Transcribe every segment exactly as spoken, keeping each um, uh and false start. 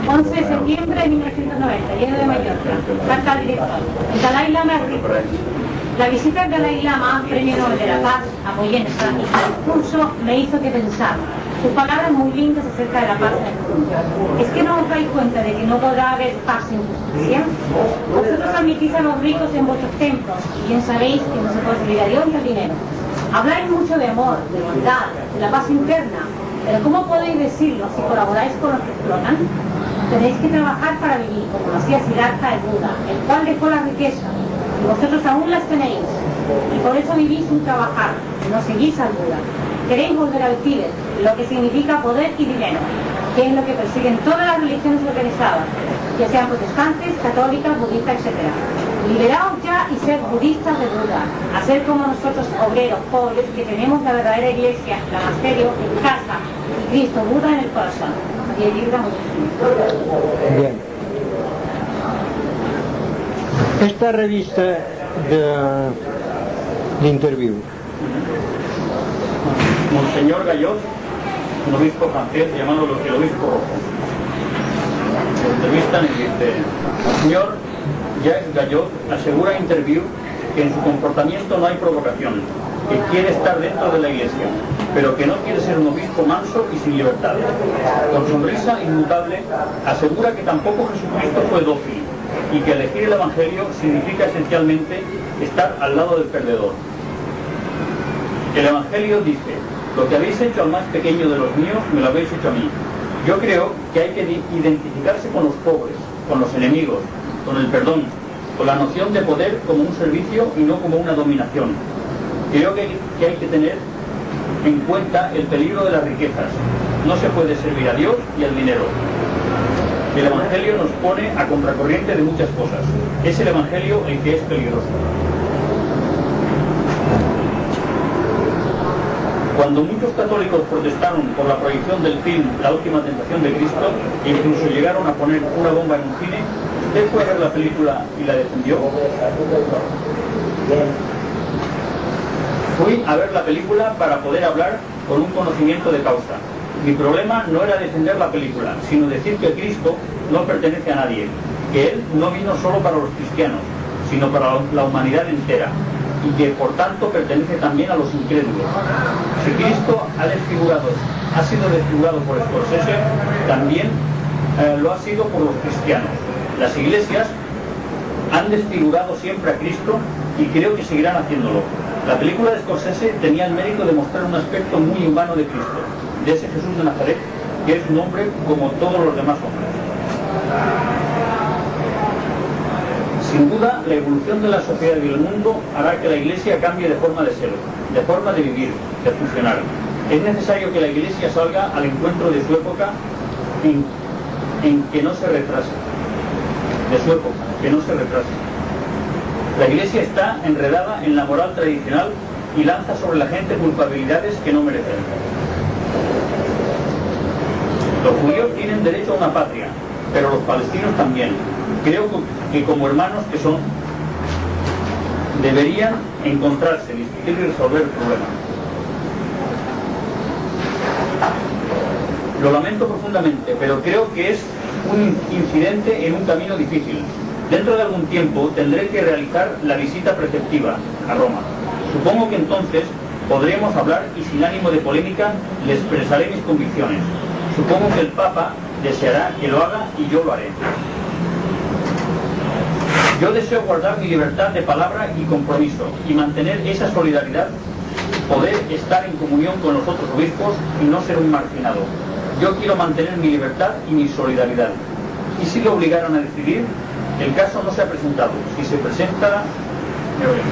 once de septiembre de mil novecientos noventa, lleno de Mallorca. Carta al director. Dalai Lama Rico. La visita del Dalai Lama, Premio Nobel de la Paz, a Poyensa, y su discurso me hizo que pensar. Sus palabras muy lindas acerca de la paz en el mundo. ¿Es que no os dais cuenta de que no podrá haber paz sin justicia? Vosotros admitís a los ricos en vuestros templos, y bien sabéis que no se puede servir a Dios ni al dinero. Habláis mucho de amor, de bondad, de la paz interna, pero ¿cómo podéis decirlo si colaboráis con los que explotan? Tenéis que trabajar para vivir, como lo hacía Siddhartha el Buda, el cual dejó la riqueza, y vosotros aún las tenéis, y por eso vivís sin trabajar, no seguís al Buda. Queréis volver al Tíbet, lo que significa poder y dinero, que es lo que persiguen todas las religiones organizadas, ya sean protestantes, católicas, budistas, etcétera. Liberaos ya y ser budistas de Buda, hacer como nosotros, obreros, pobres, que tenemos la verdadera iglesia, el monasterio en casa y Cristo Buda en el corazón. Y el libro muchísimo. Bien. Esta revista de, de interview. Monseñor Gallot, un obispo francés, llamándolo el obispo rojo. Lo entrevistan y dice: Monseñor Jacques Gallot asegura en interview que en su comportamiento no hay provocación, que quiere estar dentro de la iglesia, pero que no quiere ser un obispo manso y sin libertad. Con sonrisa inmutable asegura que tampoco Jesucristo fue dócil y que elegir el evangelio significa esencialmente estar al lado del perdedor. El evangelio dice: lo que habéis hecho al más pequeño de los míos, me lo habéis hecho a mí. Yo creo que hay que identificarse con los pobres, con los enemigos, con el perdón, con la noción de poder como un servicio y no como una dominación. Creo que, que hay que tener en cuenta el peligro de las riquezas. No se puede servir a Dios y al dinero. El evangelio nos pone a contracorriente de muchas cosas. Es el evangelio el que es peligroso. Cuando muchos católicos protestaron por la prohibición del film La última tentación de Cristo, e incluso llegaron a poner una bomba en un cine, ¿usted fue a ver la película y la defendió? Fui a ver la película para poder hablar con un conocimiento de causa. Mi problema no era defender la película, sino decir que Cristo no pertenece a nadie, que Él no vino solo para los cristianos, sino para la humanidad entera, y que por tanto pertenece también a los incrédulos. Si Cristo ha desfigurado, ha sido desfigurado por Scorsese, también eh, lo ha sido por los cristianos. Las iglesias han desfigurado siempre a Cristo y creo que seguirán haciéndolo. La película de Scorsese tenía el mérito de mostrar un aspecto muy humano de Cristo, de ese Jesús de Nazaret, que es un hombre como todos los demás hombres. Sin duda, la evolución de la sociedad y del mundo hará que la Iglesia cambie de forma de ser, de forma de vivir, de funcionar. Es necesario que la Iglesia salga al encuentro de su época en, en que no se retrase. De su época, que no se retrase. La Iglesia está enredada en la moral tradicional y lanza sobre la gente culpabilidades que no merecen. Los judíos tienen derecho a una patria, pero los palestinos también. Creo que como hermanos que son, deberían encontrarse, discutir y resolver el problema. Lo lamento profundamente, pero creo que es un incidente en un camino difícil. Dentro de algún tiempo tendré que realizar la visita preceptiva a Roma. Supongo que entonces podremos hablar y sin ánimo de polémica le expresaré mis convicciones. Supongo que el Papa deseará que lo haga y yo lo haré. Yo deseo guardar mi libertad de palabra y compromiso y mantener esa solidaridad, poder estar en comunión con los otros obispos y no ser un marginado. Yo quiero mantener mi libertad y mi solidaridad. ¿Y si lo obligaran a decidir? El caso no se ha presentado. Si se presenta, me voy.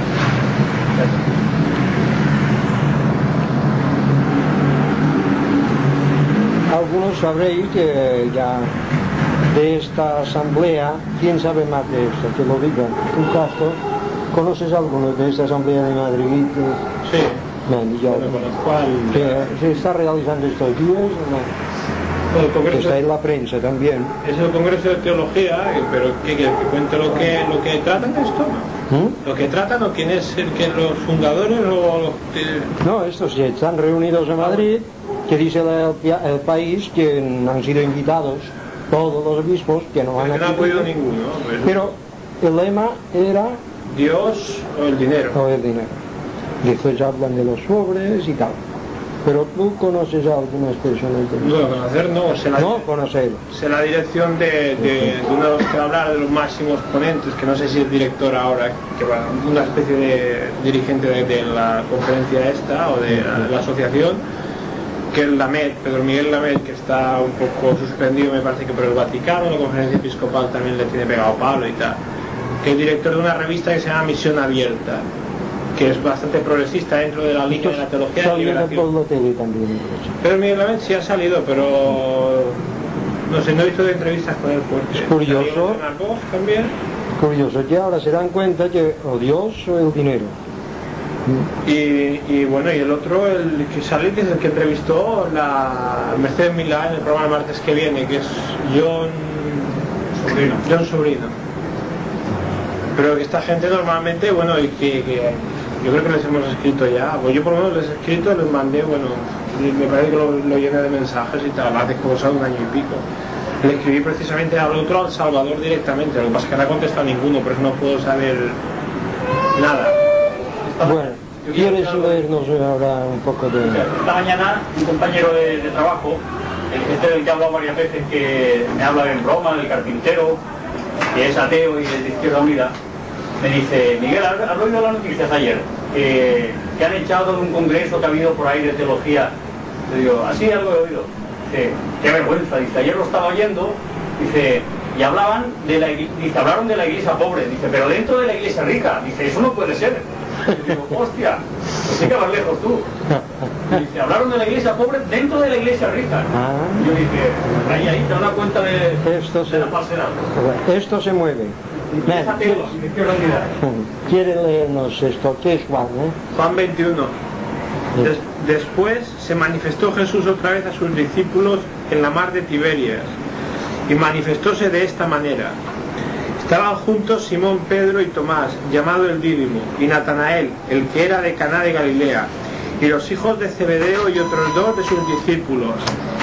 Algunos sabréis que ya de esta asamblea, ¿quién sabe más de esto? Que lo digan. ¿Tu caso? ¿Conoces alguno de esta asamblea de Madrid? Sí. Man, yo, con el cual... que ¿se está realizando estos días o no? El congreso, que está en la prensa también. Es el Congreso de Teología, pero ¿qué quieres que cuente lo que, lo que tratan de esto? ¿Mm? ¿Lo que tratan o quién es el que los fundadores o los que... No, estos ya están reunidos en Madrid, que dice el, el país que han sido invitados todos los obispos que no han no ha podido ninguno, pues, pero el lema era Dios o el dinero. O el dinero. Después hablan de los sobres y tal. Pero tú conoces a algunas personas de... No, conocer no, sé la, no conocer. Sé la dirección de, de, de uno de los que va a hablar de los máximos ponentes, que no sé si es director ahora, que va, una especie de dirigente de, de la conferencia esta o de la, de la asociación, que es Lamet, Pedro Miguel Lamet, que está un poco suspendido, me parece que por el Vaticano, la conferencia episcopal también le tiene pegado palo y tal, que es director de una revista que se llama Misión Abierta, que es bastante progresista dentro de la línea de la teología de la liberación. Por la tele también. Pedro Miguel Lamet sí ha salido, pero no sé, no he visto de entrevistas con él fuertes. Es curioso. También. Curioso que ahora se dan cuenta que o Dios o el dinero. Y, y bueno, y el otro, el que sale, que es el que entrevistó la Mercedes Milá en el programa el martes que viene, que es John Sobrino. John Sobrino. Pero que esta gente normalmente, bueno, y que, que yo creo que les hemos escrito ya, pues yo por lo menos les he escrito, les mandé, bueno, me parece que lo, lo llené de mensajes y tal, hace cosa de un año y pico. Le escribí precisamente al otro, al Salvador directamente, lo que pasa es que no ha contestado ninguno, por eso no puedo saber nada. Bueno, ¿quieres leernos ahora un poco de...? Esta mañana un compañero de, de trabajo, el este del que he hablado varias veces, que me habla en broma, del carpintero, que es ateo y es de Izquierda Unida, me dice: Miguel, ¿has oído las noticias ayer? Eh, que han echado de un congreso que ha habido por ahí de teología. Le digo: así algo he oído. Dice: qué vergüenza. Dice: ayer lo estaba oyendo. Dice: y hablaban de la dice, hablaron de la iglesia pobre. Dice: pero dentro de la iglesia rica. Dice: eso no puede ser. Y digo: hostia, pues hay que vas lejos tú. Y dice: hablaron de la iglesia pobre dentro de la iglesia rica. Ah. Y yo dije: ahí, ahí, te das cuenta de, esto de se, la falsedad. Esto se mueve. Es ateo, de Izquierda Unida. ¿Quiere leernos esto? ¿Qué es Juan? Eh? Juan veintiuno. Des, después se manifestó Jesús otra vez a sus discípulos en la mar de Tiberias, y manifestóse de esta manera. Estaban juntos Simón Pedro y Tomás, llamado el Dídimo, y Natanael, el que era de Caná de Galilea, y los hijos de Zebedeo y otros dos de sus discípulos.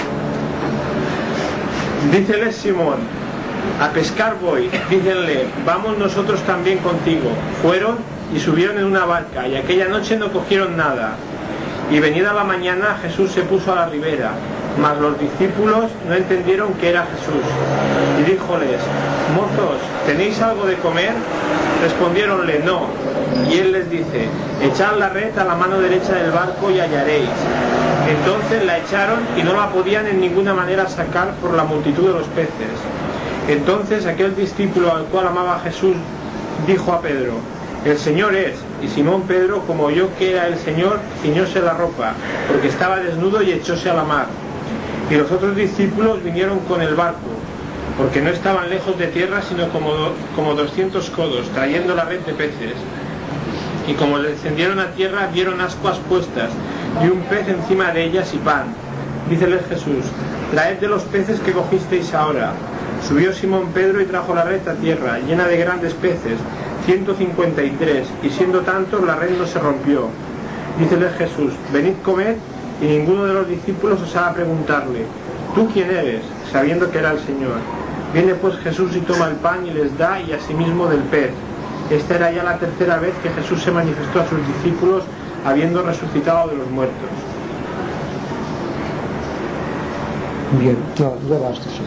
Díceles Simón: a pescar voy. Dícenle: vamos nosotros también contigo. Fueron y subieron en una barca, y aquella noche no cogieron nada. Y venida la mañana, Jesús se puso a la ribera, mas los discípulos no entendieron que era Jesús. Y díjoles: mozos, ¿tenéis algo de comer? Respondiéronle: no. Y él les dice: echad la red a la mano derecha del barco y hallaréis. Entonces la echaron y no la podían en ninguna manera sacar por la multitud de los peces. Entonces aquel discípulo al cual amaba Jesús dijo a Pedro: el Señor es. Y Simón Pedro, como oyó que era el Señor, ciñóse la ropa, porque estaba desnudo, y echóse a la mar. Y los otros discípulos vinieron con el barco, porque no estaban lejos de tierra, sino como, como doscientos codos, trayendo la red de peces. Y como descendieron a tierra, vieron ascuas puestas, y un pez encima de ellas y pan. Díceles Jesús: traed de los peces que cogisteis ahora. Subió Simón Pedro y trajo la red a tierra, llena de grandes peces, ciento cincuenta y tres, y siendo tantos la red no se rompió. Díceles Jesús: venid, comed. Y ninguno de los discípulos osaba preguntarle: ¿tú quién eres?, sabiendo que era el Señor. Viene pues Jesús y toma el pan y les da, y asimismo del pez. Esta era ya la tercera vez que Jesús se manifestó a sus discípulos, habiendo resucitado de los muertos. Bien, no, ya basta, sí.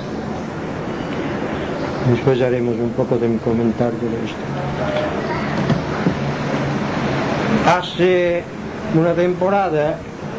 Después haremos un poco de mi comentario de esto. Hace una temporada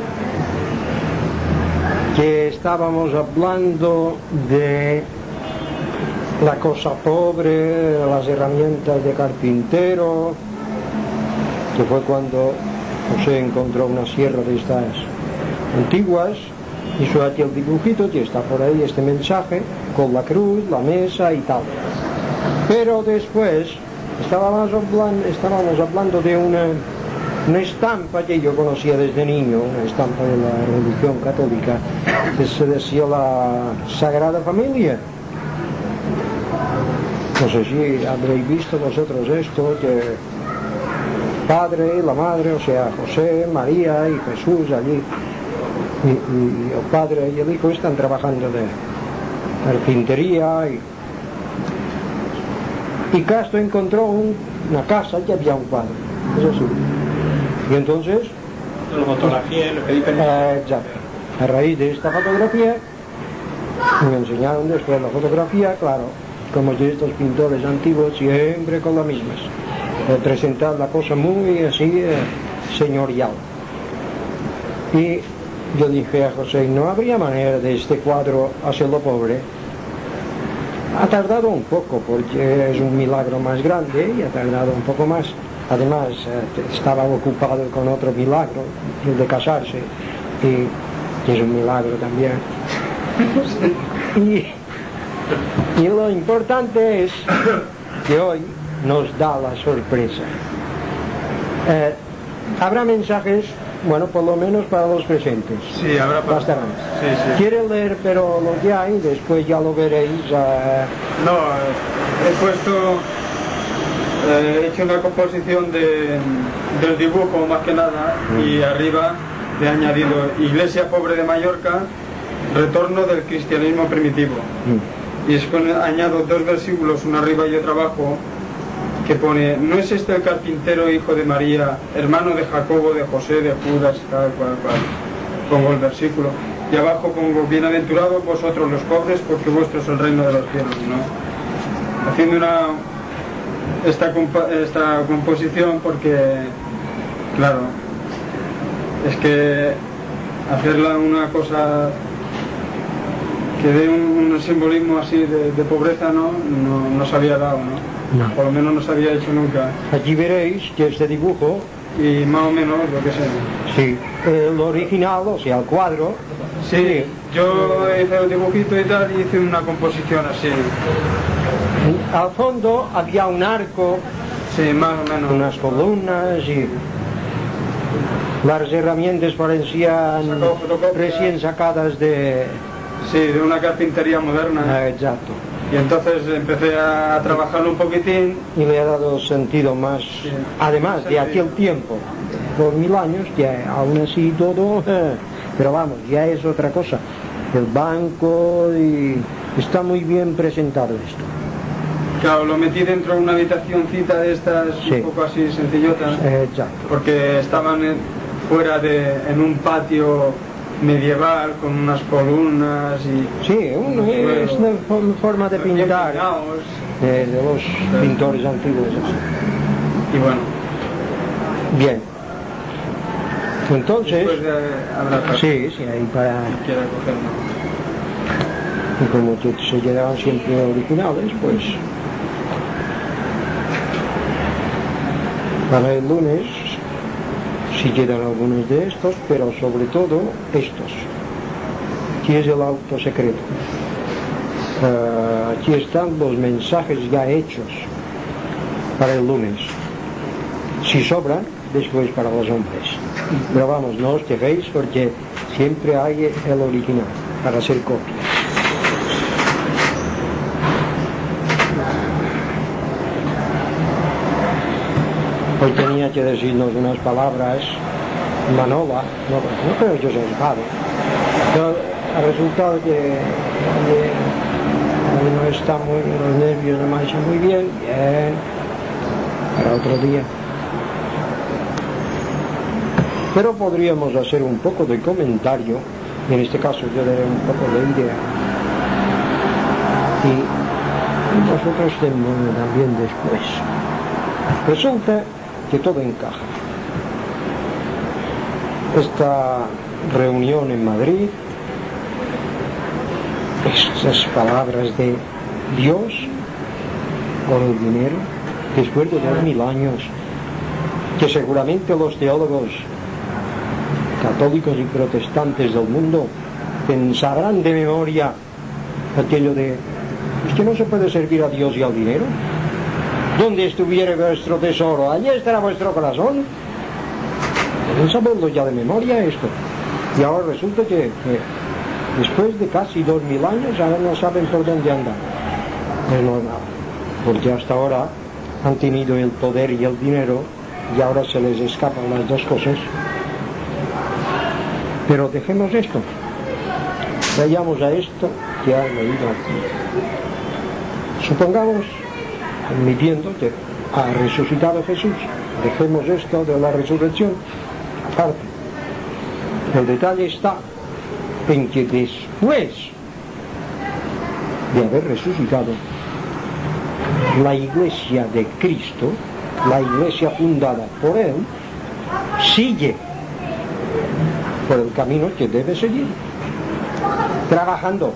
que estábamos hablando de la cosa pobre, las herramientas de carpintero, que fue cuando José encontró una sierra de estas antiguas, hizo aquí el dibujito, que está por ahí este mensaje, con la cruz, la mesa y tal. Pero después estábamos hablando, estábamos hablando de una, una estampa que yo conocía desde niño, una estampa de la religión católica, que se decía la Sagrada Familia. No sé si habréis visto vosotros esto, que el Padre, la Madre, o sea, José, María y Jesús allí, y, y el Padre y el Hijo están trabajando de, carpintería y, y Castro encontró un, una casa que había un cuadro, eso sí. Y entonces Lo fotografié, lo pedí permiso. eh, exacto, a raíz de esta fotografía me enseñaron después la fotografía, claro, como de estos pintores antiguos, siempre con las mismas, eh, presentar la cosa muy así eh, señorial. Y yo dije a José, no habría manera de este cuadro hacerlo pobre. Ha tardado un poco porque es un milagro más grande y ha tardado un poco más. Además eh, estaba ocupado con otro milagro, el de casarse, y es un milagro también. y, y lo importante es que hoy nos da la sorpresa. Eh, habrá mensajes, bueno, por lo menos para los presentes. Sí, habrá para... Bastarán. Sí, sí. Quiere leer, pero lo que hay, después ya lo veréis. Eh... No, eh, he puesto... Eh, he hecho una composición de, del dibujo más que nada, y arriba he añadido Iglesia pobre de Mallorca, retorno del cristianismo primitivo. Mm. Y después añado dos versículos, uno arriba y otro abajo, que pone: ¿no es este el carpintero, hijo de María, hermano de Jacobo, de José, de Judas, tal cual, cual? Pongo el versículo. Y abajo pongo: bienaventurados vosotros los pobres, porque vuestro es el reino de los cielos, ¿no? Haciendo una esta, compa esta composición porque, claro, es que hacerla una cosa que dé un, un simbolismo así de, de pobreza no, no, no se había dado, ¿no? No. Por lo menos no se había hecho nunca. Aquí veréis que este dibujo, Y más o menos lo que sé. sí, el original, o sea, el cuadro, Sí, yo hice el dibujito y tal, y hice una composición así. al fondo había un arco, Sí, más o menos. unas columnas y las herramientas parecían Sacó fotocopia. recién sacadas de... Sí, de una carpintería moderna. Ah, exacto. Y entonces empecé a trabajarlo un poquitín. Y le ha dado sentido más, Sí. además de aquel tiempo, por mil años, que aún así todo, eh, pero vamos, ya es otra cosa. El banco, y está muy bien presentado esto. Claro, lo metí dentro de una habitacioncita de estas, Sí. un poco así sencillotas, Eh, exacto. porque estaban en- fuera de, en un patio medieval con unas columnas y... Sí, un- unos es suelos una for- forma de bien pintar peinados. eh, de los pintores antiguos. Y bueno, Bien. Entonces, después de habrá para sí, sí, ahí para... quien quiera cogerlo. Y como que se quedaban siempre originales, pues para el lunes sí quedan algunos de estos, pero sobre todo estos. Aquí es el auto secreto. Uh, aquí están los mensajes ya hechos para el lunes. Si sobran, después para los hombres. Pero vamos, no os quejéis porque siempre hay el original para hacer copia. Hoy tenía que decirnos unas palabras Manola, no, no creo que os haya dejado, pero ha resultado que eh, no está muy, los nervios no marchan muy bien, bien, para otro día. Pero podríamos hacer un poco de comentario, y en este caso yo daré un poco de idea, y nosotros tenemos también después. Resulta que todo encaja. Esta reunión en Madrid, esas palabras de Dios con el dinero, después de dos mil años, que seguramente los teólogos católicos y protestantes del mundo pensarán de memoria aquello de: es que no se puede servir a Dios y al dinero. Donde estuviera vuestro tesoro, allí estará vuestro corazón. Deben saberlo ya de memoria esto. Y ahora resulta que, que después de casi dos mil años ahora no saben por dónde andar. Es normal, porque hasta ahora han tenido el poder y el dinero y ahora se les escapan las dos cosas. Pero dejemos esto, vayamos a esto que han oído aquí. Supongamos, admitiendo que ha resucitado Jesús, dejemos esto de la resurrección aparte. El detalle está en que después de haber resucitado, la iglesia de Cristo, la iglesia fundada por Él, sigue por el camino que debe seguir, trabajando.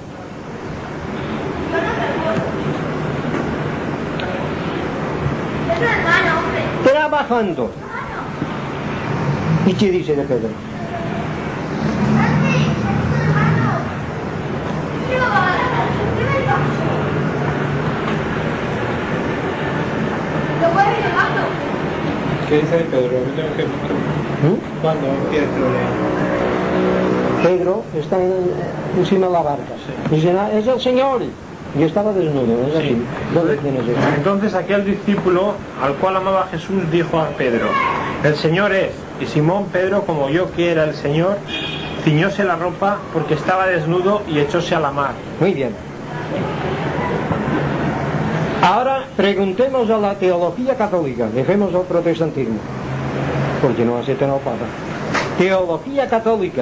Trabajando. ¿Y qué dice de Pedro? ¿Qué dice de Pedro? ¿Mm? ¿Cuándo Pedro lee? Pedro está en, encima de la barca. Sí. Dice, es el Señor. Y estaba desnudo, es así. Sí. ¿Dónde tienes eso? Entonces aquel discípulo al cual amaba Jesús dijo a Pedro: el Señor es. Y Simón Pedro, como oyó que era el Señor, ciñóse la ropa porque estaba desnudo y echóse a la mar. Muy bien. Ahora preguntemos a la teología católica, dejemos el protestantismo, porque no aceptan al Papa. Teología católica.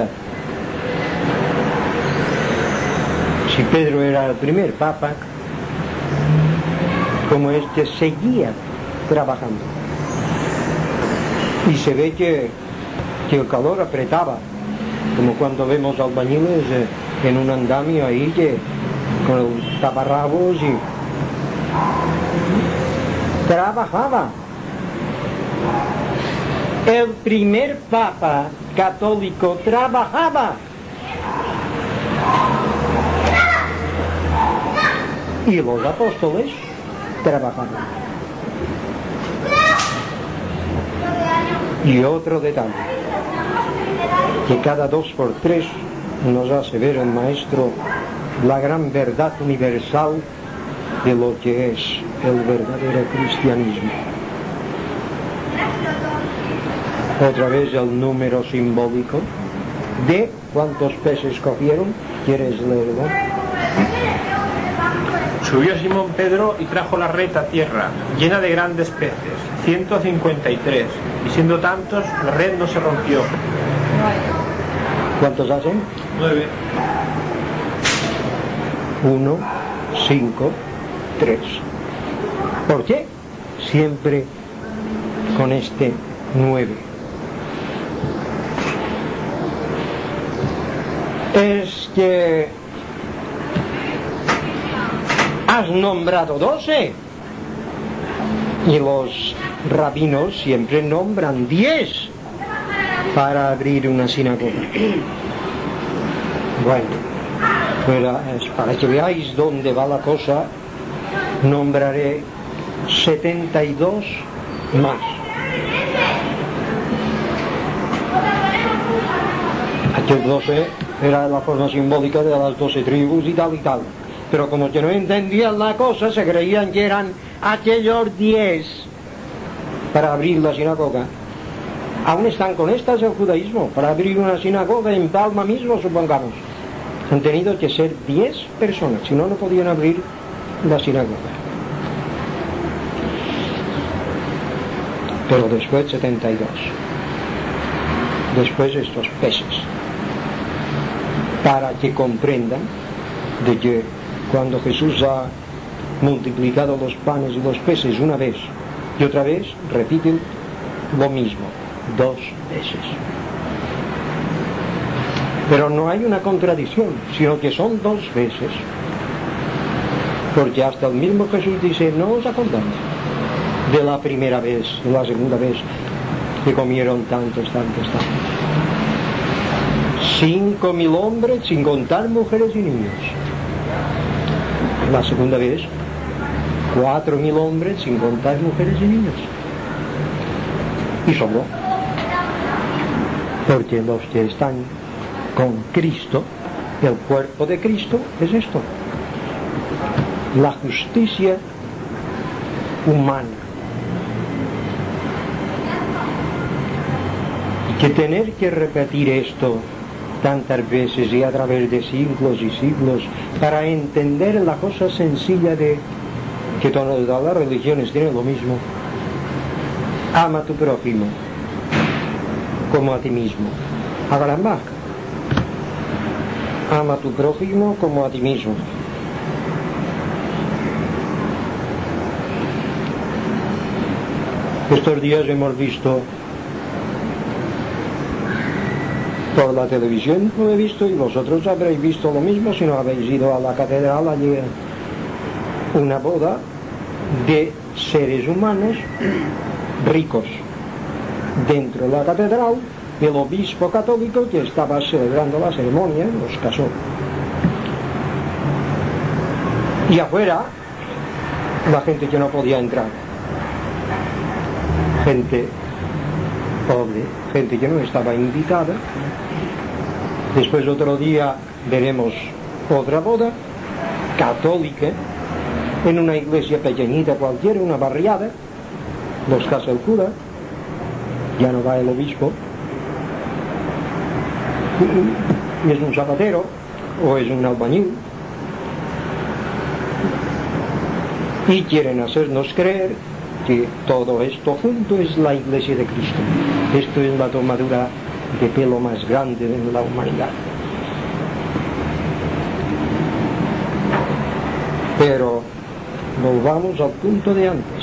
Si Pedro era el primer Papa, como este seguía trabajando. Y se ve que, que el calor apretaba, como cuando vemos albañiles eh, en un andamio ahí que, con el taparrabos y trabajaba. El primer Papa católico trabajaba. Y los apóstoles trabajaban. Y otro detalle, que cada dos por tres nos hace ver el Maestro la gran verdad universal de lo que es el verdadero cristianismo. Otra vez el número simbólico de cuántos peces cogieron. ¿Quieres leerlo? Subió Simón Pedro y trajo la red a tierra, llena de grandes peces, ciento cincuenta y tres, y siendo tantos, la red no se rompió. ¿Cuántos hacen? Nueve. Uno, cinco, tres. ¿Por qué? Siempre con este nueve. Es que has nombrado doce y los rabinos siempre nombran diez para abrir una sinagoga. Bueno, pero es para que veáis dónde va la cosa, nombraré setenta y dos más. Aquel doce era la forma simbólica de las doce tribus y tal y tal. Pero como que no entendían la cosa, se creían que eran aquellos diez para abrir la sinagoga. Aún están con estas el judaísmo, para abrir una sinagoga en Palma mismo, supongamos. Han tenido que ser diez personas, si no, no podían abrir la sinagoga. Pero después setenta y dos. Después estos peces. Para que comprendan de que cuando Jesús ha multiplicado los panes y los peces una vez y otra vez, repiten lo mismo, dos veces. Pero no hay una contradicción, sino que son dos veces. Porque hasta el mismo Jesús dice, no os acordáis de la primera vez, de la segunda vez, que comieron tantos, tantos, tantos. Cinco mil hombres, sin contar mujeres y niños. La segunda vez, cuatro mil hombres, sin contar mujeres y niños. Y sobró. Porque los que están con Cristo, el cuerpo de Cristo, es esto. La justicia humana. Y que tener que repetir esto tantas veces y a través de siglos y siglos para entender la cosa sencilla de que todas las religiones tienen lo mismo. Ama a tu prójimo como a ti mismo. Caramba, ama a tu prójimo como a ti mismo. Estos días hemos visto por la televisión, lo he visto, y vosotros habréis visto lo mismo si no habéis ido a la catedral. Allí una boda de seres humanos ricos dentro de la catedral. El obispo católico que estaba celebrando la ceremonia los casó, y afuera la gente que no podía entrar, gente pobre, gente que no estaba invitada. Después otro día veremos otra boda católica en una iglesia pequeñita cualquiera, una barriada. Los casa el cura, ya no va el obispo, y es un zapatero o es un albañil, y quieren hacernos creer que todo esto junto es la iglesia de Cristo. Esto es la tomadura de pelo más grande de la humanidad. Pero volvamos al punto de antes.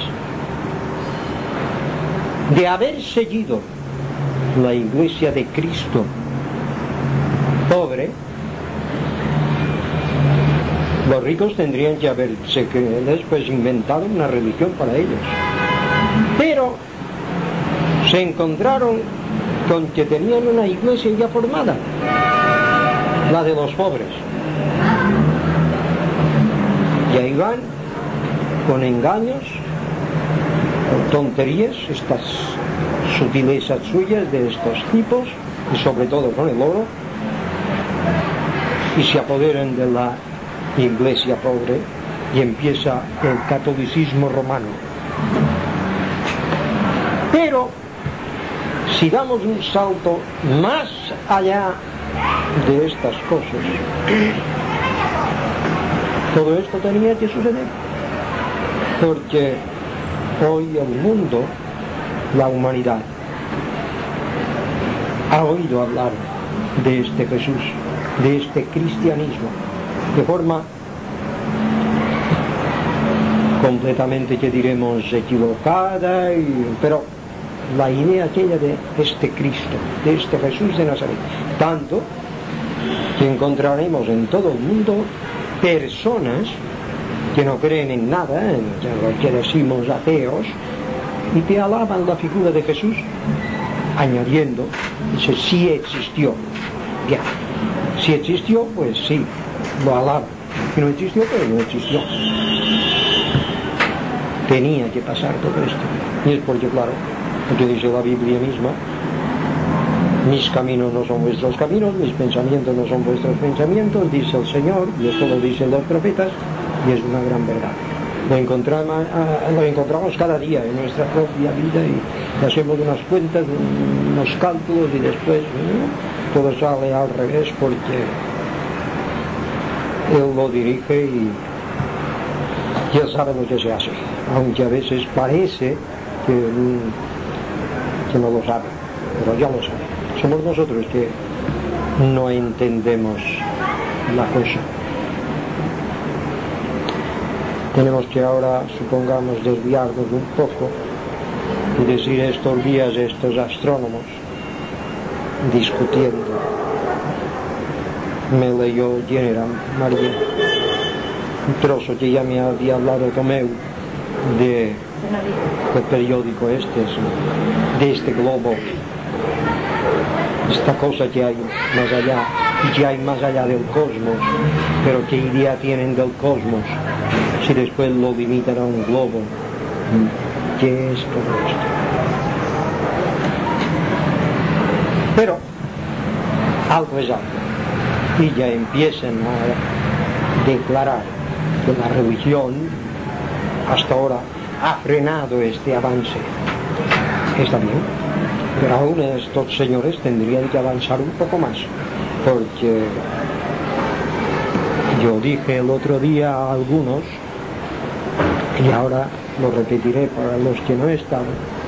De haber seguido la iglesia de Cristo pobre, los ricos tendrían que haberse después inventado una religión para ellos. Pero se encontraron con que tenían una iglesia ya formada, la de los pobres, y ahí van con engaños, con tonterías, estas sutilezas suyas de estos tipos, y sobre todo con el oro, y se apoderan de la iglesia pobre, y empieza el catolicismo romano. Pero si damos un salto más allá de estas cosas, todo esto tenía que suceder, porque hoy el mundo, la humanidad, ha oído hablar de este Jesús, de este cristianismo, de forma completamente, que diremos, equivocada, y, pero la idea aquella de este Cristo, de este Jesús de Nazaret, tanto que encontraremos en todo el mundo personas que no creen en nada, en lo que decimos ateos, y te alaban la figura de Jesús, añadiendo, dice, sí existió. Ya, si existió, pues sí, lo alaban. Si no existió, pues no existió. Tenía que pasar todo esto. Y es porque, claro, porque dice la Biblia misma, mis caminos no son vuestros caminos, mis pensamientos no son vuestros pensamientos, dice el Señor, y esto lo dicen los profetas, y es una gran verdad. Lo encontramos, lo encontramos cada día en nuestra propia vida, y hacemos unas cuentas, unos cálculos, y después ¿no? todo sale al revés, porque Él lo dirige y, y Él sabe lo que se hace, aunque a veces parece que, que no lo sabe, pero ya lo sabe. Somos nosotros que no entendemos la cosa. Tenemos que ahora, supongamos, desviarnos un poco y decir estos días estos astrónomos discutiendo. Me leyó General María un trozo que ya me había hablado Tomeu de, del periódico este, de este globo, esta cosa que hay más allá, y que hay más allá del cosmos, pero qué idea tienen del cosmos si después lo limitan a un globo. ¿Qué es todo esto? Pero algo es algo, y ya empiezan a declarar que la religión hasta ahora ha frenado este avance. Está bien, pero aún estos señores tendrían que avanzar un poco más, porque yo dije el otro día a algunos, y ahora lo repetiré para los que no están.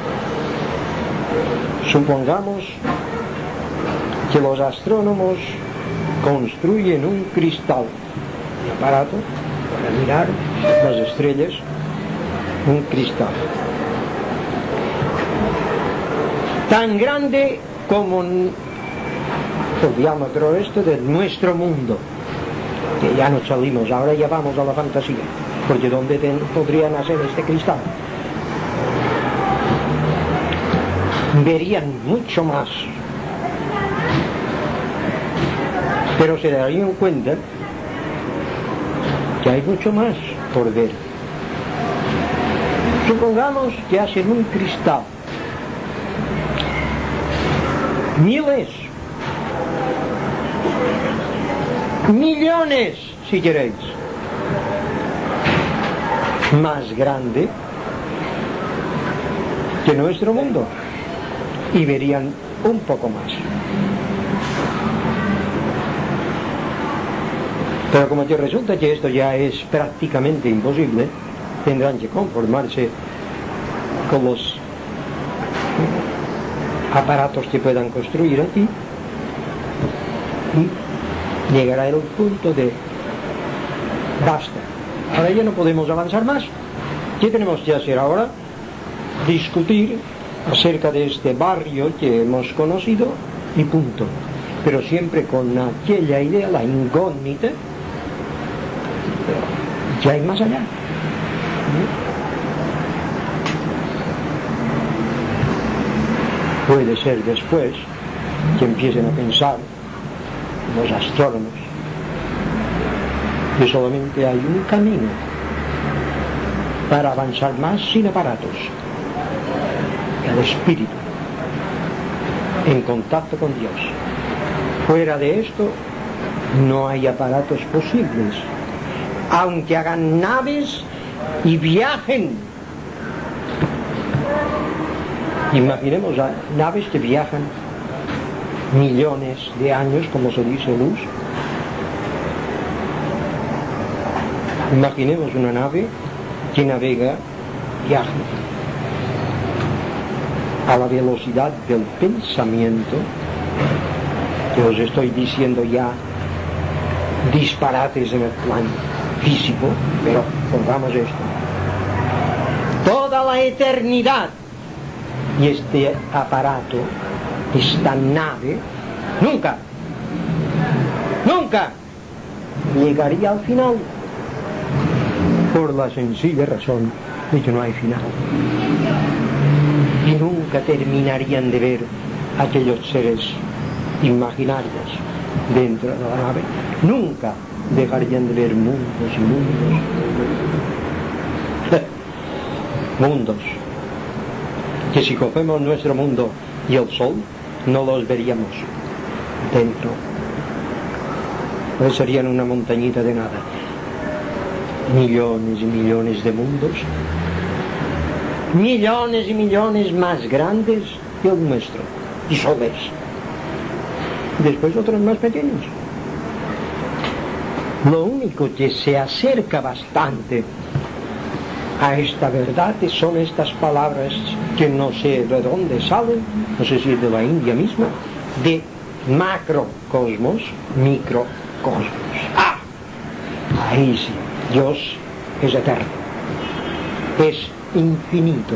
Supongamos que los astrónomos construyen un cristal, un aparato para mirar las estrellas, un cristal tan grande como el diámetro este de nuestro mundo, que ya no salimos, ahora ya vamos a la fantasía, porque ¿dónde ten, podría nacer este cristal? Verían mucho más, pero se darían cuenta que hay mucho más por ver. Supongamos que hacen un cristal, miles, millones, si queréis, más grande que nuestro mundo, y verían un poco más. Pero como que resulta que esto ya es prácticamente imposible, tendrán que conformarse con los aparatos que puedan construir aquí, y llegará el punto de basta, ahora ya no podemos avanzar más. ¿Qué tenemos que hacer ahora? Discutir acerca de este barrio que hemos conocido y punto, pero siempre con aquella idea, la incógnita, ¿qué hay más allá? Puede ser después que empiecen a pensar los astrónomos que solamente hay un camino para avanzar más sin aparatos: el espíritu, en contacto con Dios. Fuera de esto no hay aparatos posibles, aunque hagan naves y viajen. Imaginemos a naves que viajan millones de años, como se dice, luz. Imaginemos una nave que navega, viaja a la velocidad del pensamiento, que os estoy diciendo ya disparates en el plan físico, pero pongamos esto: toda la eternidad, y este aparato, esta nave, nunca, nunca llegaría al final, por la sencilla razón de que no hay final. Y nunca terminarían de ver aquellos seres imaginarios dentro de la nave, nunca dejarían de ver mundos y mundos mundos que, si cogemos nuestro mundo y el sol, no los veríamos dentro, pues serían una montañita de nada. Millones y millones de mundos, millones y millones más grandes que el nuestro, y soles, después otros más pequeños. Lo único que se acerca bastante a esta verdad son estas palabras que no sé de dónde salen, no sé si es de la India misma, de macrocosmos, microcosmos. ¡Ah! Ahí sí, Dios es eterno, es infinito.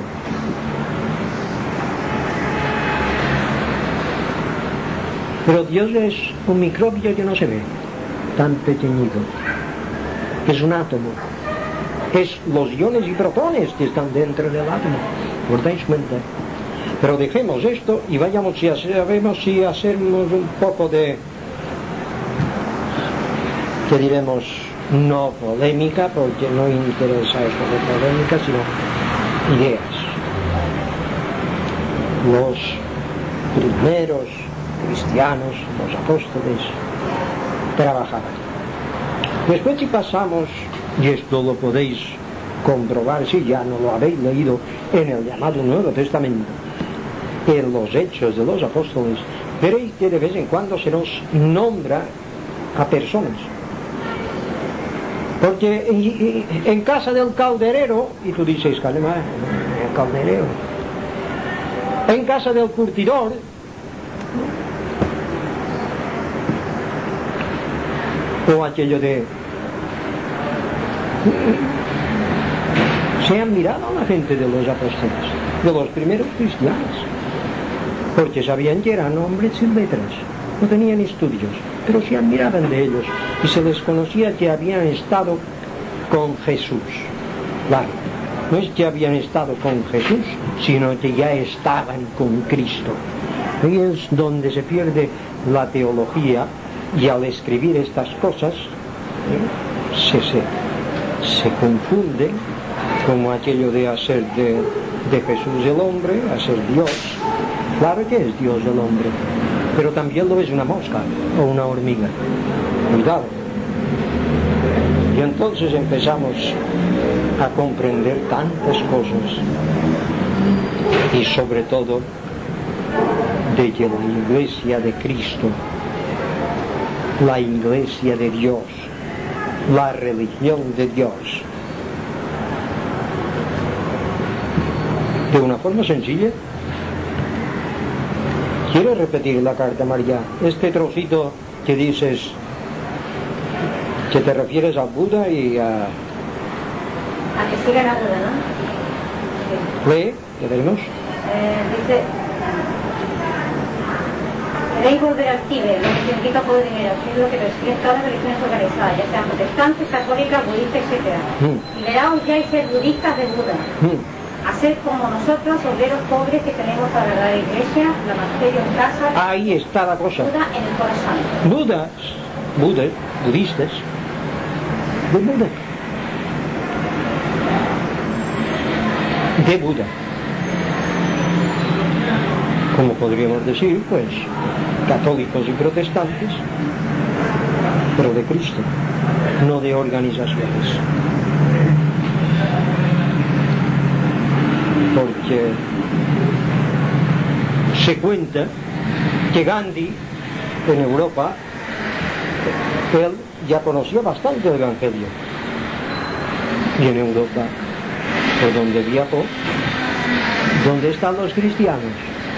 Pero Dios es un microbio que no se ve, tan pequeñito, es un átomo, es los iones y protones que están dentro del átomo, ¿os dais cuenta? Pero dejemos esto y vayamos, si sabemos, si hacemos un poco de, que diremos, no polémica, porque no interesa esto de polémica, sino ideas. Los primeros cristianos, los apóstoles, trabajaban. Después, si pasamos, y esto lo podéis comprobar si ya no lo habéis leído en el llamado Nuevo Testamento, en los Hechos de los Apóstoles, veréis que de vez en cuando se nos nombra a personas. Porque en, en casa del calderero, y tú dices, calma, el calderero, en casa del curtidor, o aquello de... Se han mirado a la gente de los apóstoles, de los primeros cristianos, porque sabían que eran hombres sin letras, no tenían estudios, pero se admiraban de ellos y se les conocía que habían estado con Jesús. Claro, no es que habían estado con Jesús, sino que ya estaban con Cristo. Y es donde se pierde la teología, y al escribir estas cosas ¿eh? se, se, se confunde, como aquello de hacer de, de Jesús el hombre, hacer Dios. Claro que es Dios el hombre, pero también lo es una mosca o una hormiga. Cuidado. Y entonces empezamos a comprender tantas cosas, y sobre todo de que la iglesia de Cristo, la iglesia de Dios, la religión de Dios, de una forma sencilla. ¿Quieres repetir la carta, María? Este trocito que dices, que te refieres al Buda y a... A que sigan a Buda, ¿no? Sí. Lee, ¿qué tenemos? Eh, dice... Queréis volver al Tíbet, lo que significa poder dinero, que es lo que persiguen todas las religiones organizadas, ya sean protestantes, católicas, budistas, etcétera. Mm. Liberaos ya y ser budistas de Buda. Mm. Hacer como nosotros, obreros pobres que tenemos para la iglesia, la magisterio en casa. Ahí está la cosa. Buda en el corazón. Budas, Buda, budistas, de Buda. De Buda. Como podríamos decir, pues, católicos y protestantes, pero de Cristo, no de organizaciones. Porque se cuenta que Gandhi en Europa, él ya conoció bastante el Evangelio, y en Europa, por donde viajó, ¿dónde están los cristianos?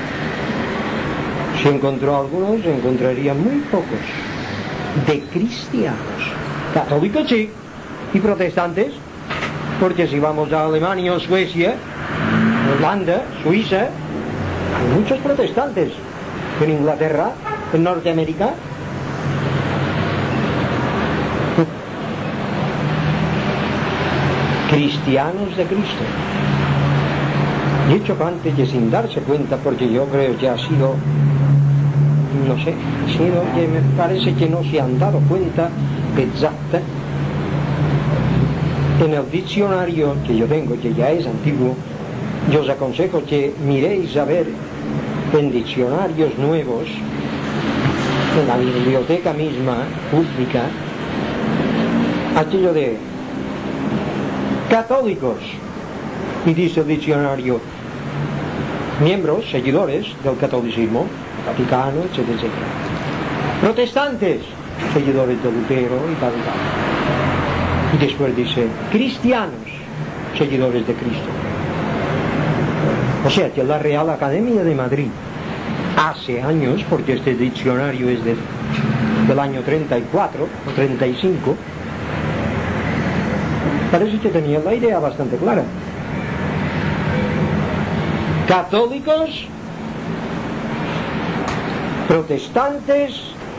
Si encontró algunos, encontraría muy pocos de cristianos. Católicos sí, y protestantes, porque si vamos a Alemania o Suecia, Holanda, Suiza, hay muchos protestantes. En Inglaterra, en Norteamérica. Cristianos de Cristo. Y es chocante que sin darse cuenta, porque yo creo que ha sido, no sé, ha sido que me parece que no se han dado cuenta exacta. En el diccionario que yo tengo, que ya es antiguo, yo os aconsejo que miréis a ver en diccionarios nuevos, en la biblioteca misma, pública, aquello de católicos, y dice el diccionario, miembros, seguidores del catolicismo, Vaticano, etcétera, etcétera. Protestantes, seguidores de Lutero y tal y tal. Y después dice, cristianos, seguidores de Cristo. O sea que la Real Academia de Madrid, hace años, porque este diccionario es de, del año treinta y cuatro o treinta y cinco, parece que tenía la idea bastante clara. Católicos, protestantes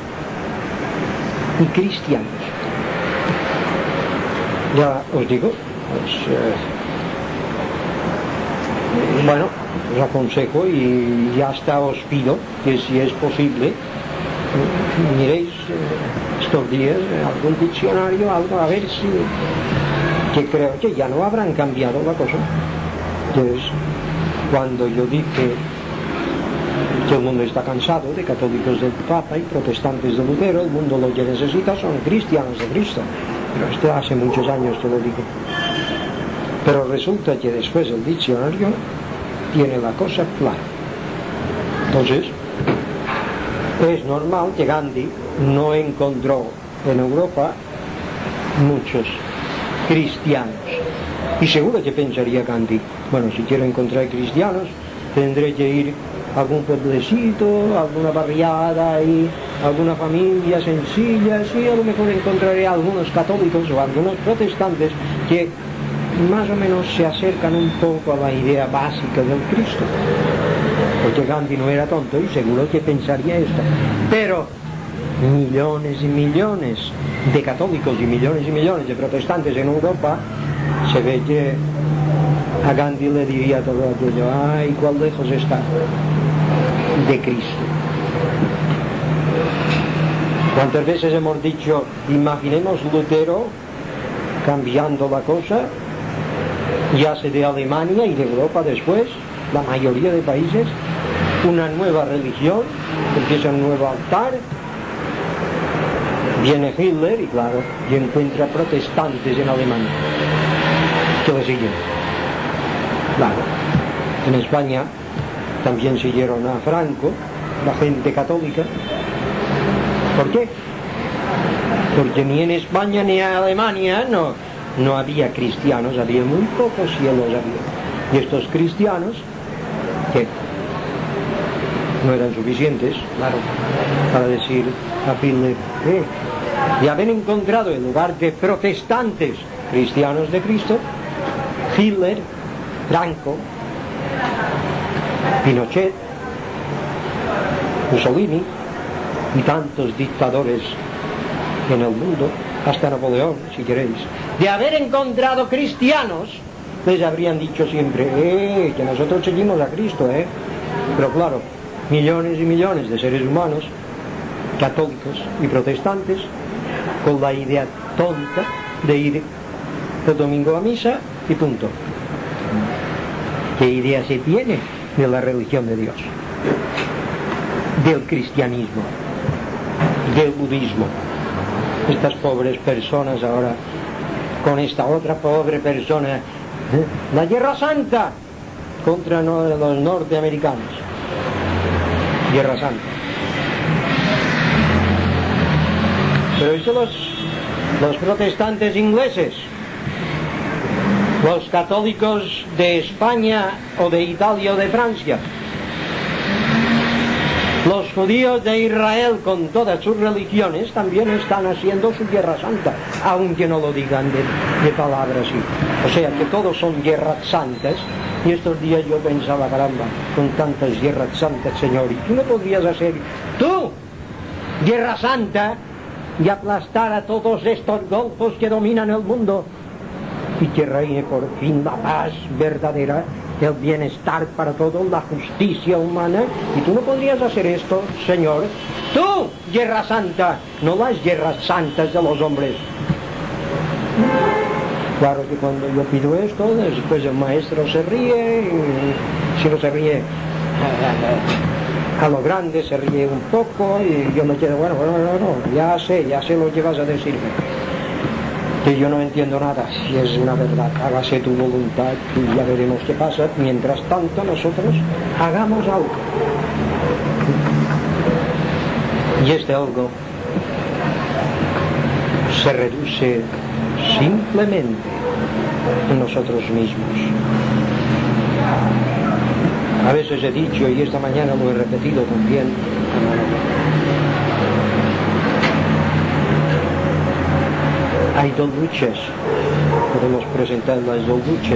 y cristianos. Ya os digo, pues, eh, bueno, os aconsejo y ya hasta os pido que si es posible miréis eh, estos días eh, algún diccionario, algo, a ver si, que creo que ya no habrán cambiado la cosa. Entonces, cuando yo dije que el mundo está cansado de católicos del Papa y protestantes de Lutero, el mundo lo que necesita son cristianos de Cristo. Pero esto hace muchos años que lo digo. Pero resulta que después el diccionario tiene la cosa clara. Entonces, Es normal que Gandhi no encontró en Europa muchos cristianos. Y seguro que pensaría Gandhi, bueno, si quiero encontrar cristianos, tendré que ir a algún pueblecito, alguna barriada y alguna familia sencilla, sí, a lo mejor encontraré a algunos católicos o algunos protestantes que más o menos se acercan un poco a la idea básica del Cristo. Porque Gandhi no era tonto y seguro que pensaría esto. Pero millones y millones de católicos y millones y millones de protestantes en Europa, se ve que a Gandhi le diría todo aquello, ay, cuál lejos está de Cristo. ¿Cuántas veces hemos dicho, imaginemos Lutero cambiando la cosa, ya sea de Alemania y de Europa después, la mayoría de países, una nueva religión, empieza un nuevo altar, viene Hitler y claro, y encuentra protestantes en Alemania que le siguen. Claro, en España también siguieron a Franco, la gente católica. ¿Por qué? Porque ni en España ni en Alemania no, no había cristianos, había muy pocos cielos había. Y estos cristianos, que no eran suficientes, claro, para decir a Hitler, eh, y haber encontrado en lugar de protestantes cristianos de Cristo, Hitler, Franco, Pinochet, Mussolini y tantos dictadores en el mundo, hasta Napoleón, si queréis, de haber encontrado cristianos, les habrían dicho siempre, eh, que nosotros seguimos a Cristo, eh. Pero claro, millones y millones de seres humanos, católicos y protestantes, con la idea tonta de ir el domingo a misa y punto. ¿Qué idea se tiene de la religión de Dios? Del cristianismo, del budismo. Estas pobres personas ahora, con esta otra pobre persona, ¿eh? La Guerra Santa contra no, los norteamericanos. Guerra Santa. Pero eso los, los protestantes ingleses, los católicos de España o de Italia o de Francia, los judíos de Israel con todas sus religiones también están haciendo su guerra santa, aunque no lo digan de, de palabras así. O sea que todos son guerras santas. Y estos días yo pensaba, caramba, con tantas guerras santas, Señor, ¿y tú no podrías hacer tú guerra santa y aplastar a todos estos golfos que dominan el mundo y que reine por fin la paz verdadera, el bienestar para todos, la justicia humana? ¿Y tú no podrías hacer esto, Señor? Tú, guerra santa, no las guerras santas de los hombres. Claro que cuando yo pido esto, después el maestro se ríe, y si no se ríe a lo grande, se ríe un poco, y yo me quedo, bueno, bueno, bueno, no, ya sé, ya sé lo que vas a decirme. Que yo no entiendo nada, si es una verdad, hágase tu voluntad y ya veremos qué pasa. Mientras tanto nosotros hagamos algo. Y este algo se reduce simplemente en nosotros mismos. A veces he dicho, y esta mañana lo he repetido también, hay dos luchas, podemos presentar las dos luchas.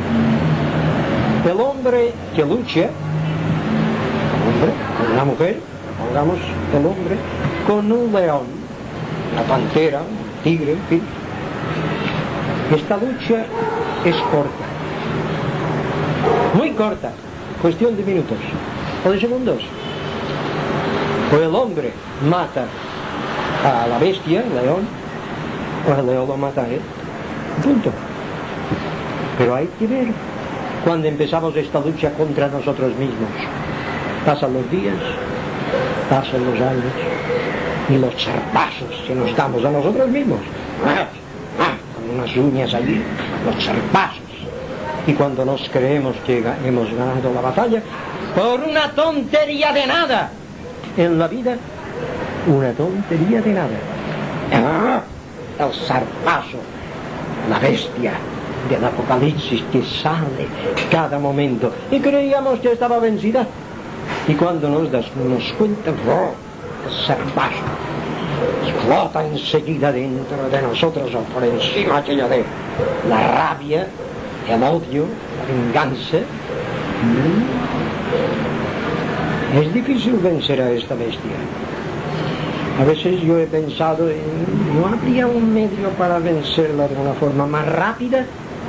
El hombre que lucha, el hombre, con una mujer, pongamos el hombre, con un león, una pantera, un tigre, en fin. Esta lucha es corta, muy corta, cuestión de minutos o de segundos. O el hombre mata a la bestia, el león, o el león lo mata a él, punto. Pero hay que ver cuando empezamos esta lucha contra nosotros mismos. Pasan los días, pasan los años y los zarpazos que nos damos a nosotros mismos, ah, ah, con unas uñas allí, los zarpazos. Y cuando nos creemos que hemos ganado la batalla por una tontería de nada en la vida, una tontería de nada. ¡Ah! El zarpazo, la bestia del Apocalipsis que sale cada momento, y creíamos que estaba vencida, y cuando nos damos cuenta, ¡oh! El zarpazo explota enseguida dentro de nosotros, por encima aquella de la rabia, el odio, la venganza. Es difícil vencer a esta bestia. A veces yo he pensado, ¿no habría un medio para vencerla de una forma más rápida?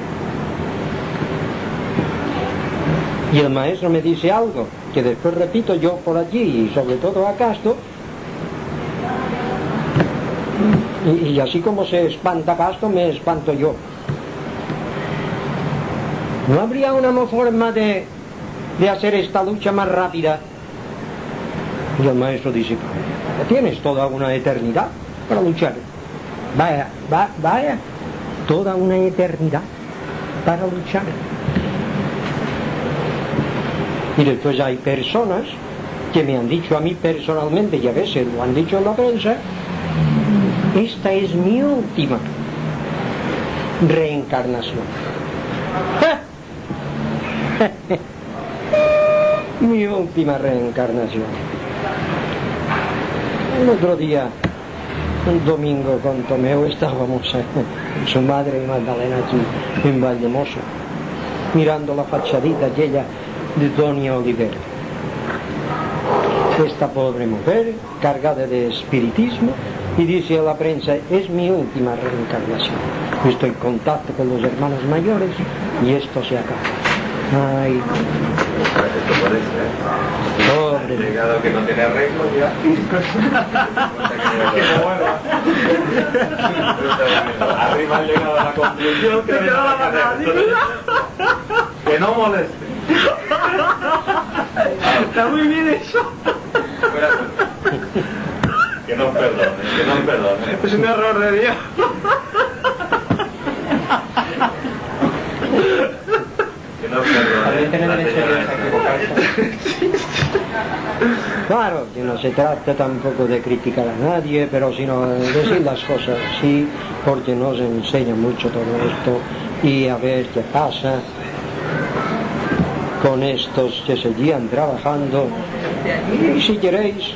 Y el maestro me dice algo, que después repito yo por allí, y sobre todo a Castro, y, y así como se espanta Castro, me espanto yo. ¿No habría una forma de, de hacer esta lucha más rápida? Y el maestro dice, tienes toda una eternidad para luchar. Vaya, va, vaya, toda una eternidad para luchar. Y después hay personas que me han dicho a mí personalmente, y a veces lo han dicho en la prensa, esta es mi última reencarnación. Mi última reencarnación. El otro día, un domingo con Tomeo, estábamos eh, su madre y Magdalena aquí en Valdemoso, mirando la fachadita aquella de Doña Olivera. Esta pobre mujer, cargada de espiritismo, y dice a la prensa, es mi última reencarnación. Estoy en contacto con los hermanos mayores y esto se acaba. Ay, pobre. Llegado que no tiene arreglo ya. Arriba han llegado a la conclusión que, que no moleste. Está muy bien eso. Que no perdone, que no perdone. Es un error de Dios. Que no perdone. La señora equivocarse. Claro, que no se trata tampoco de criticar a nadie, pero sino de decir las cosas así, porque nos enseña mucho todo esto, y a ver qué pasa con estos que seguían trabajando. Y si queréis,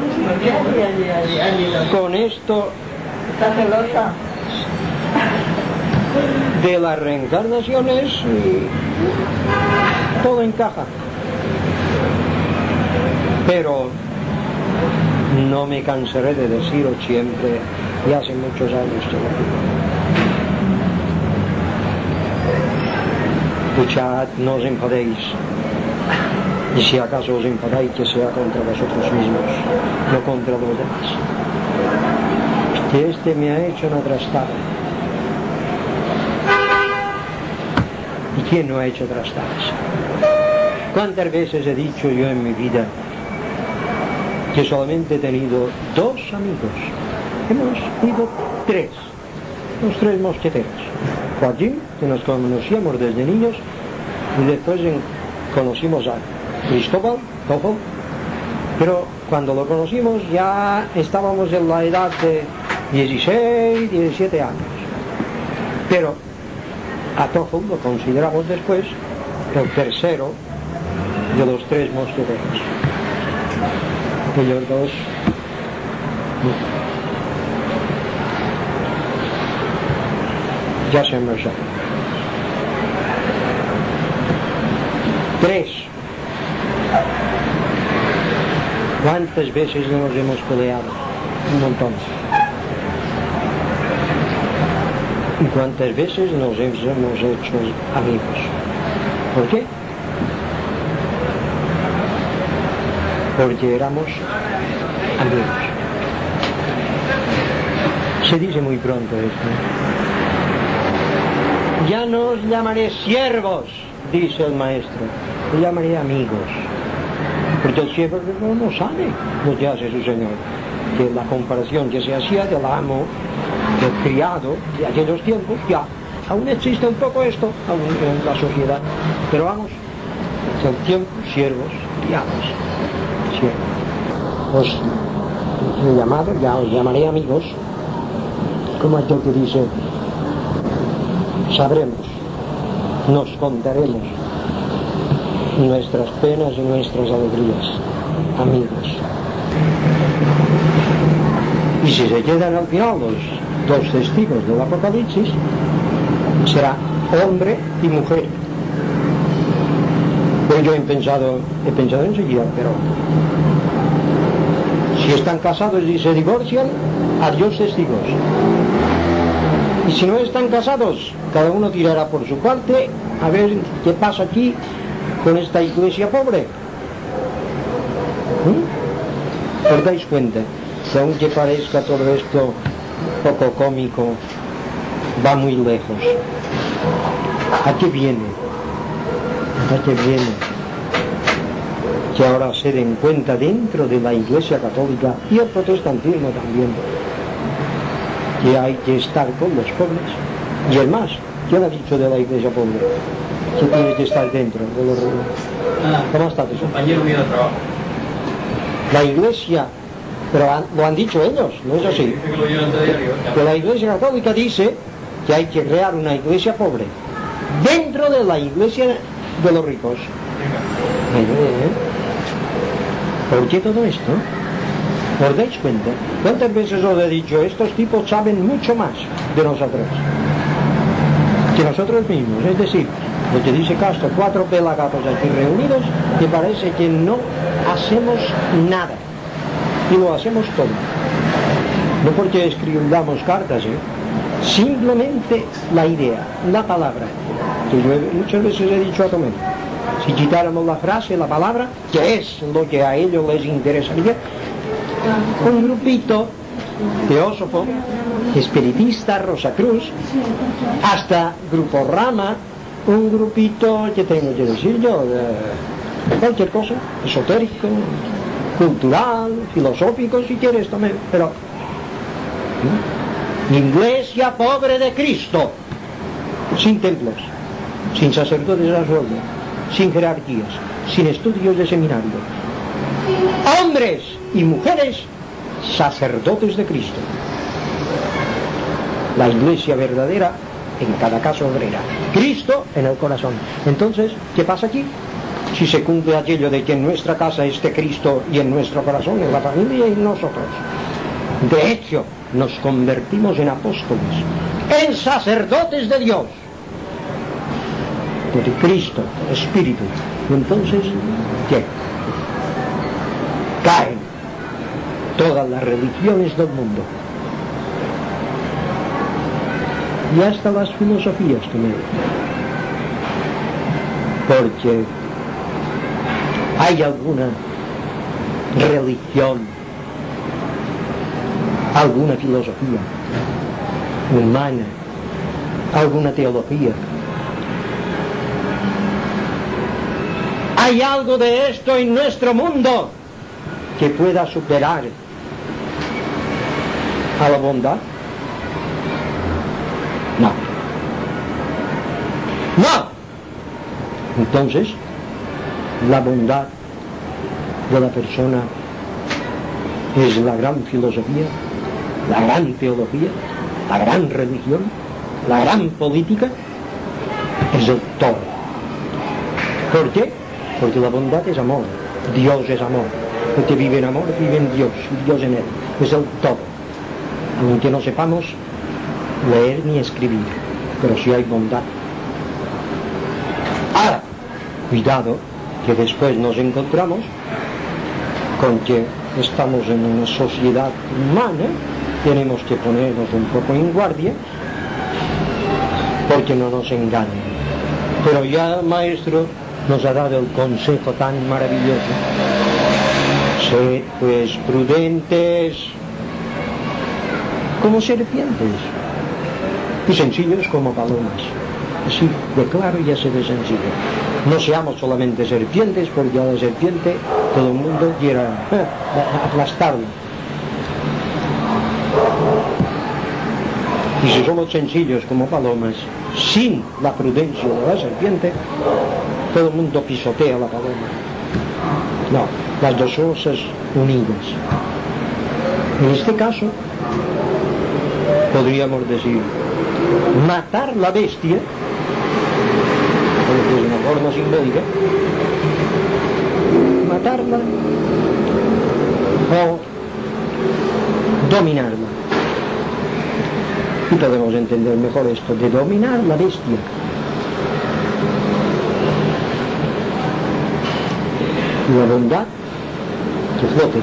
con esto de las reencarnaciones, todo encaja. Pero no me cansaré de decirlo siempre, y hace muchos años que lo digo. Luchad, no os enfadéis, y si acaso os enfadáis, que sea contra vosotros mismos, no contra los demás. Que este me ha hecho una trastada. ¿Y quién no ha hecho trastadas? ¿Cuántas veces he dicho yo en mi vida que solamente he tenido dos amigos? Hemos sido tres, los tres mosqueteros. Joaquín, que nos conocíamos desde niños, y después en, conocimos a Cristóbal, Tojo, pero cuando lo conocimos ya estábamos en la edad de dieciséis, diecisiete años. Pero a Tojo lo consideramos después el tercero de los tres mosqueteros. Ellos dos ya se han marchado. Tres. ¿Cuántas veces no nos hemos peleado? Un montón. ¿Y cuántas veces nos hemos hecho amigos? ¿Por qué? Porque éramos amigos. Se dice muy pronto esto. Ya no os llamaré siervos, dice el maestro, os llamaré amigos. Porque el siervo no, no sabe lo que hace su señor. Que la comparación que se hacía del amo, del criado de aquellos tiempos, ya aún existe un poco esto aún en la sociedad. Pero vamos, es el tiempo, siervos, criados. Os he llamado, ya os llamaré amigos, como aquel que dice, sabremos, nos contaremos nuestras penas y nuestras alegrías, amigos. Y si se quedan al final los dos testigos del Apocalipsis, será hombre y mujer. Pues yo he pensado, he pensado enseguida, pero si están casados y se divorcian, adiós testigos. Y si no están casados, cada uno tirará por su parte a ver qué pasa aquí con esta iglesia pobre. ¿Mm? ¿Os dais cuenta? Que aunque parezca todo esto poco cómico, va muy lejos. ¿A qué viene? ¿A qué viene? Que ahora se den cuenta dentro de la Iglesia Católica y el protestantismo también, que hay que estar con los pobres. Y el más, ¿quién ha dicho de la Iglesia pobre? Que tiene que estar dentro de los ricos. Ah, ¿Cómo está eso? compañero mío de trabajo. La Iglesia, pero han, lo han dicho ellos, ¿no es así? Dice que lo llevan de diario. Que la Iglesia Católica dice que hay que crear una iglesia pobre dentro de la iglesia de los ricos. ¿Eh? ¿Por qué todo esto? ¿Os dais cuenta? ¿Cuántas veces os he dicho, estos tipos saben mucho más de nosotros que nosotros mismos? Es decir, lo que dice Castro, cuatro pelagatos aquí reunidos, que parece que no hacemos nada y lo hacemos todo. No porque escribamos cartas, ¿eh? Simplemente la idea, la palabra, que yo he, muchas veces he dicho a Tomé, si quitáramos la frase, la palabra, que es lo que a ellos les interesaría, un grupito teósofo, espiritista, Rosacruz, hasta Grupo Rama, un grupito, que tengo que decir yo, de, de cualquier cosa, esotérico, cultural, filosófico, si quieres también, pero ¿no? Iglesia pobre de Cristo, sin templos, sin sacerdotes a sueldo, sin jerarquías, sin estudios de seminario, hombres y mujeres sacerdotes de Cristo, la iglesia verdadera en cada caso obrera, Cristo en el corazón. Entonces, ¿qué pasa aquí? Si se cumple aquello de que en nuestra casa esté Cristo y en nuestro corazón, en la familia y en nosotros, de hecho nos convertimos en apóstoles, en sacerdotes de Dios, de Cristo, Espíritu. Y entonces, ¿qué? Caen todas las religiones del mundo y hasta las filosofías también, porque hay alguna religión, alguna filosofía humana, alguna teología, hay algo de esto en nuestro mundo que pueda superar a la bondad. No. No. Entonces, la bondad de la persona es la gran filosofía, la gran teología, la gran religión, la gran política, es el todo. ¿Por qué? Porque la bondad es amor, Dios es amor. El que vive en amor vive en Dios, y Dios en él. Es el todo. Aunque no sepamos leer ni escribir, pero sí hay bondad. Ahora, cuidado, que después nos encontramos con que estamos en una sociedad humana, tenemos que ponernos un poco en guardia, porque no nos engañen. Pero ya el maestro nos ha dado el consejo tan maravilloso: sed pues prudentes como serpientes y sencillos como palomas. Así de claro y así de sencillo. No seamos solamente serpientes, porque a la serpiente todo el mundo quiera eh, aplastarla. Y si somos sencillos como palomas, sin la prudencia de la serpiente, todo el mundo pisotea la paloma. No, las dos cosas unidas. En este caso, podríamos decir, matar la bestia, porque es una forma simbólica, matarla o dominarla. Y podemos entender mejor esto de dominar la bestia. La bondad que flote.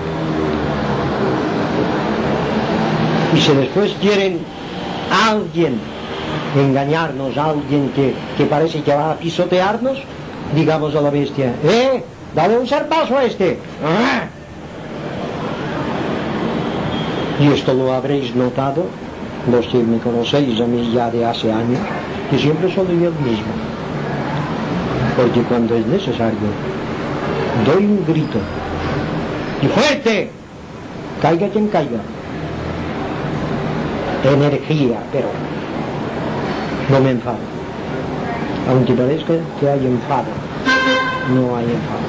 Y si después quieren a alguien engañarnos, a alguien que, que parece que va a pisotearnos, digamos a la bestia, ¡eh! ¡Dale un zarpazo a este! ¡Ah! Y esto lo habréis notado, los que me conocéis a mí ya de hace años, que siempre soy yo el mismo. Porque cuando es necesario, doy un grito, y fuerte, caiga quien caiga. Energía, pero no me enfado. Aunque parezca que hay enfado, no hay enfado.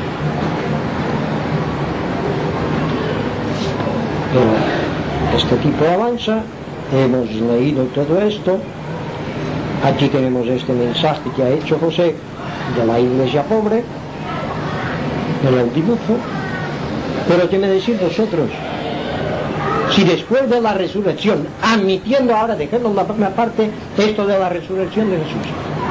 Pero este tipo avanza, hemos leído todo esto, aquí tenemos este mensaje que ha hecho José de la iglesia pobre, en el dibujo, pero ¿qué me decís vosotros? Si después de la resurrección, admitiendo ahora, dejemos la primera parte, esto de la resurrección de Jesús,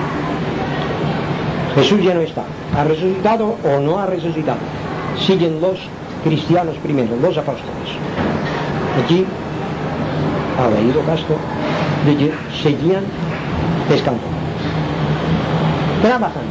Jesús ya no está, ha resucitado o no ha resucitado, siguen los cristianos primero, los apóstoles. Aquí ha leído Castro de que seguían pescando, trabajando.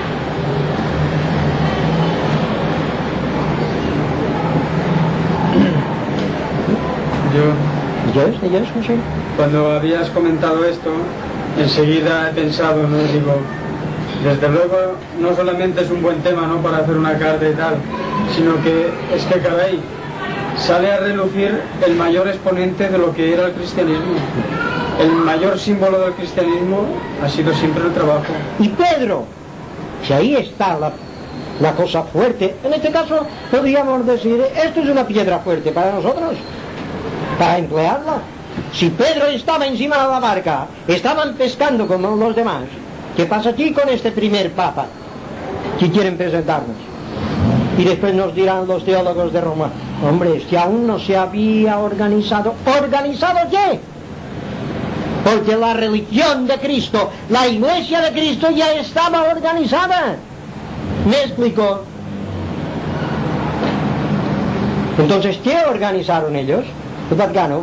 Yo, ¿Ya es? ¿Ya es, José? cuando habías comentado esto, enseguida he pensado, ¿no? Digo, desde luego, no solamente es un buen tema, ¿no?, para hacer una carta y tal, sino que es que, caray, sale a relucir el mayor exponente de lo que era el cristianismo. El mayor símbolo del cristianismo ha sido siempre el trabajo. Y Pedro, que ahí está la, la cosa fuerte. En este caso, podríamos decir, esto es una piedra fuerte para nosotros, para emplearla. Si Pedro estaba encima de la barca, estaban pescando como los demás, ¿qué pasa aquí con este primer papa que quieren presentarnos? Y después nos dirán los teólogos de Roma, hombre, es que aún no se había organizado. ¿Organizado qué? Porque la religión de Cristo, la iglesia de Cristo ya estaba organizada. ¿Me explico? Entonces, ¿qué organizaron ellos? El Vaticano.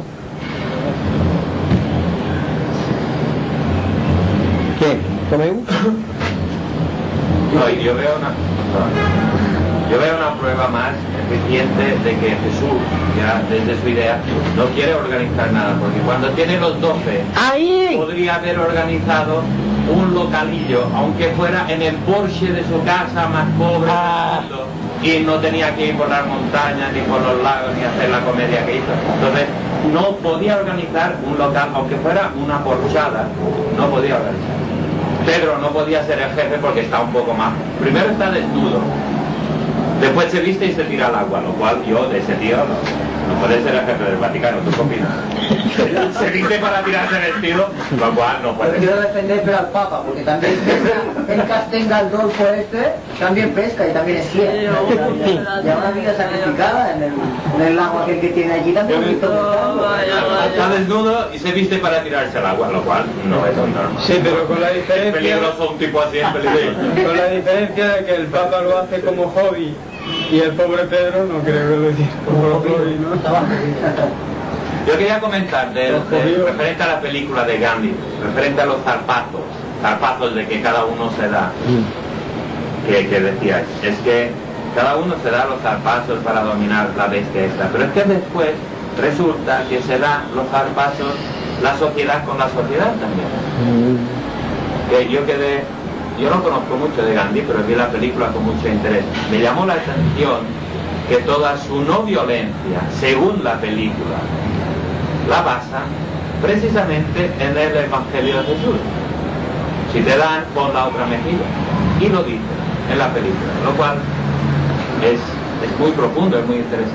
¿Qué? ¿Tomé un? No, yo veo una... Yo veo una prueba más eficiente de que Jesús, ya desde su idea, no quiere organizar nada, porque cuando tiene los doce, ¡ahí! podría haber organizado un localillo, aunque fuera en el porche de su casa más pobre Ah. del mundo, y no tenía que ir por las montañas, ni por los lagos, ni hacer la comedia que hizo. Entonces, no podía organizar un local, aunque fuera una porchada, no podía organizar. Pedro no podía ser el jefe porque está un poco más... Primero está desnudo. Después se viste y se tira al agua, lo cual yo de ese tío no, no puede ser el jefe del Vaticano. ¿Tú qué opinas? Se viste para tirarse vestido, lo cual no puede Pero ser. quiero defender pero al Papa, porque también pesca, él castenga al Golfo este, también pesca y también es fiel. Y a una vida sacrificada en el, en el lago aquel que tiene allí también. Está desnudo y se viste para tirarse al agua, lo cual no es normal. Sí, pero con la Es diferencia, peligroso un tipo así, es peligroso. con la diferencia de que el Papa lo hace como hobby y el pobre Pedro no creo que lo hiciera como hobby, ¿no? Yo quería comentar de, de- referente a la película de Gandhi, referente a los zarpazos, zarpazos de que cada uno se da, que, que decíais, es que cada uno se da los zarpazos para dominar la bestia esta, pero es que después resulta que se dan los zarpazos la sociedad con la sociedad también. Que yo quedé, yo no conozco mucho de Gandhi, pero vi la película con mucho interés. Me llamó la atención que toda su no violencia, según la película, la basa precisamente en el Evangelio de Jesús. Si te dan, pon la otra mejilla. Y lo dice en la película, lo cual es, es muy profundo, es muy interesante.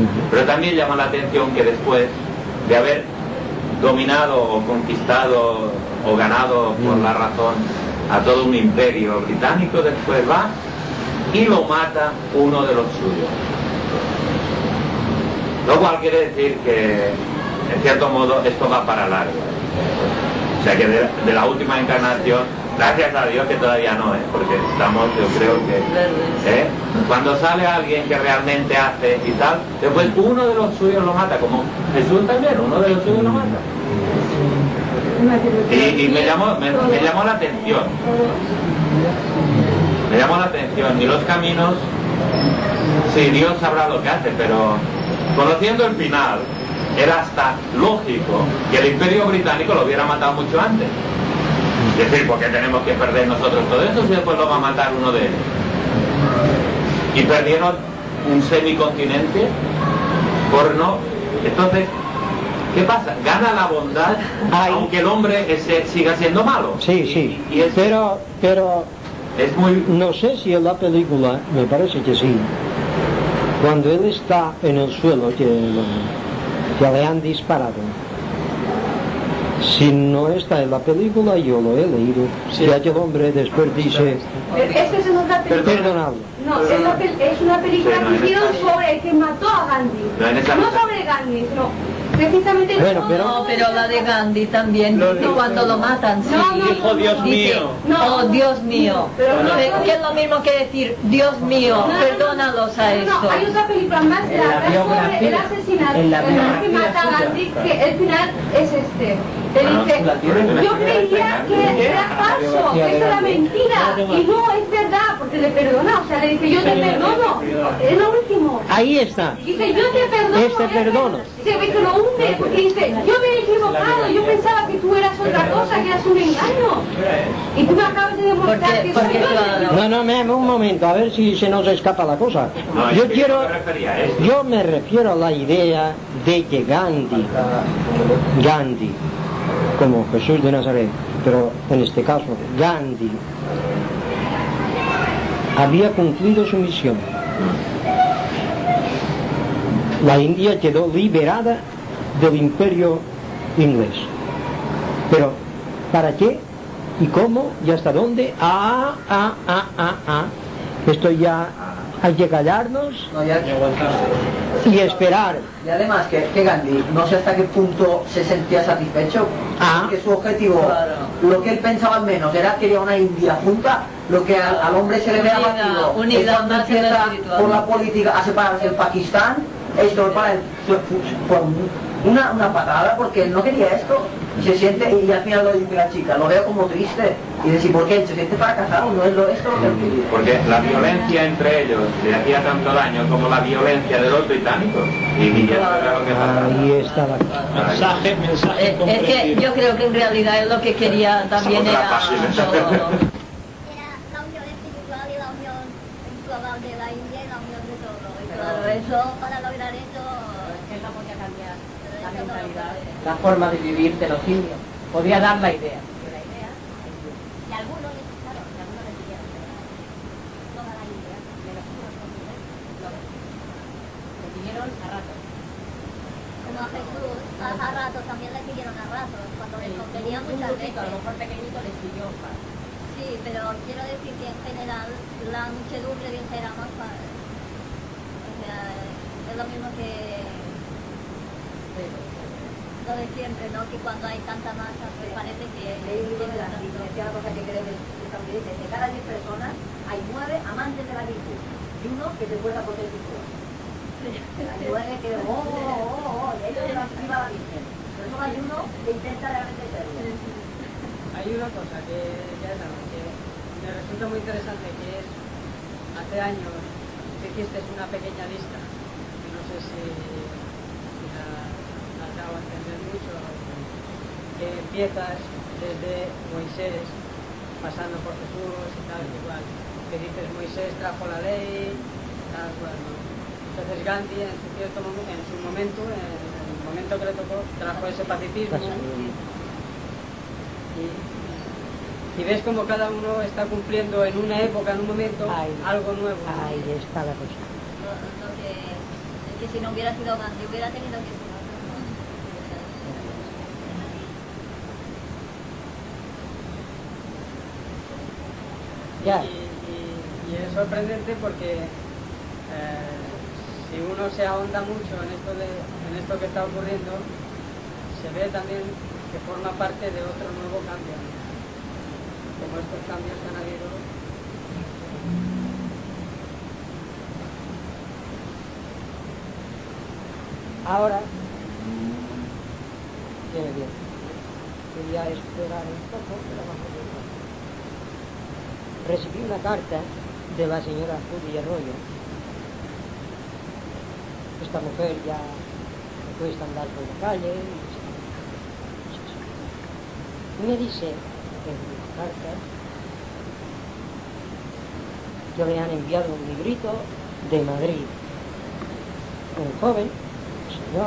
Pero también llama la atención que después de haber dominado o conquistado o ganado por la razón a todo un imperio británico, después va y lo mata uno de los suyos. Lo cual quiere decir que, en cierto modo, esto va para largo. O sea que de, de la última encarnación, gracias a Dios que todavía no, ¿eh? Porque estamos, yo creo que... ¿eh? Cuando sale alguien que realmente hace y tal, después uno de los suyos lo mata, como Jesús también, uno de los suyos lo mata. Y, y me, llamó, me, me llamó la atención. Me llamó la atención. Y los caminos, sí, Dios sabrá lo que hace, pero conociendo el final, era hasta lógico que el Imperio Británico lo hubiera matado mucho antes. Es decir, ¿por qué tenemos que perder nosotros todo eso si después lo va a matar uno de ellos? Y perdieron un semicontinente por no... Entonces, ¿qué pasa? Gana la bondad, Ay. aunque el hombre ese siga siendo malo. Sí, sí, y, y es, pero, pero es muy... no sé si en la película, me parece que sí, cuando él está en el suelo, que, que le han disparado, si no está en la película, yo lo he leído, sí. Que aquel hombre después dice, esta es otra película. Perdonado. No, es, la, es una película sí, no, que hicieron sobre el que mató a Gandhi. No, no sobre Gandhi, no. Precisamente bueno, pero, no, pero la de Gandhi también, no, no, cuando no, lo matan, sí. No, no, dijo Dios dice, mío. No, oh, Dios mío. Pero no, no, que es lo mismo que decir, Dios mío, no, perdónalos a eso. No, no, hay otra película más larga sobre el asesinato que mata a Gandhi, que el final es este. Te dice, yo creía que era falso, que eso era mentira, y no, es verdad, porque le perdona, o sea, le dice, yo te perdono, es lo último. Ahí está. Dice, yo te perdono. Este perdono. Se ve que lo hunde, porque dice, yo me he equivocado, yo pensaba que tú eras otra cosa, que eras un engaño. Y tú me acabas de demostrar que soy yo. No, no, me, un momento, a ver si se nos escapa la cosa. Yo quiero, yo me refiero a la idea de que Gandhi, Gandhi, como Jesús de Nazaret, pero en este caso Gandhi, había cumplido su misión. La India quedó liberada del imperio inglés. Pero, ¿para qué? ¿Y cómo? ¿Y hasta dónde? Ah, ah, ah, ah, ah. Esto ya hay que callarnos no, ya, y esperar. Y además que, que Gandhi, no sé hasta qué punto se sentía satisfecho, ah. que su objetivo, claro. Lo que él pensaba al menos, era que quería una India junta, lo que al, al hombre se le ve abatido es cuando empieza por la política a separarse del Pakistán. Esto para él fue, fue una, una patada porque él no quería esto y se siente, y al final lo dice la chica, lo veo como triste y decir, ¿por qué? Se siente fracasado, no es lo, esto lo que él quería. Porque la violencia entre ellos le hacía tanto daño como la violencia de los británicos y, y eso era lo que pasaba. Ahí está la mensaje, mensaje eh, es que yo creo que en realidad él lo que quería también era todo. Claro, eso, para lograr eso, es la podía cambiar la mentalidad, la forma de vivir de los indios. Podía dar la idea. La idea. Y algunos, claro, y algunos les dijeron toda la India, menos unos hombres, le siguieron a ratos. Como a Jesús, a, a ratos también le siguieron a ratos, cuando les convenía muchas veces. A lo mejor pequeñito les siguió más. Sí, pero quiero decir que en general la muchedumbre dijéramos, o sea, es lo mismo que lo de siempre, ¿no? Que cuando hay tanta masa, pues parece que... Leí un libro de la Biblia, que una cosa que creo que dice, de cada diez personas hay nueve amantes de la virtud y uno que se esfuerza por ser virtuoso. Hay nueve que, oh, oh, oh, oh, y ellos llevan arriba a la Virgen, pero solo hay uno que intenta realmente serlo. Hay una cosa que ya es algo que me resulta muy interesante, que es, hace años hiciste una pequeña lista, que no sé si, si la, la acabo de entender mucho, que empiezas desde Moisés, pasando por Jesús y tal, igual, que dices Moisés trajo la ley, tal cual, ¿no? Entonces Gandhi en su, cierto, en su momento, en el momento que le tocó, trajo ese pacifismo. Y, y ves como cada uno está cumpliendo en una época, en un momento, ahí, algo nuevo. Ahí está la cosa. Lo, lo que que si no hubiera sido Gandhi, hubiera tenido que ser otro. Ya. Y, y, y es sorprendente porque eh, si uno se ahonda mucho en esto, de, en esto que está ocurriendo, se ve también que forma parte de otro nuevo cambio, como estos cambios que han habido. Ahora, bien, bien, quería esperar un poco, pero vamos a ver. Recibí una carta de la señora Julia Arroyo. Esta mujer ya me cuesta andar por la calle y me dice en la carta que le han enviado un librito de Madrid, un joven señor.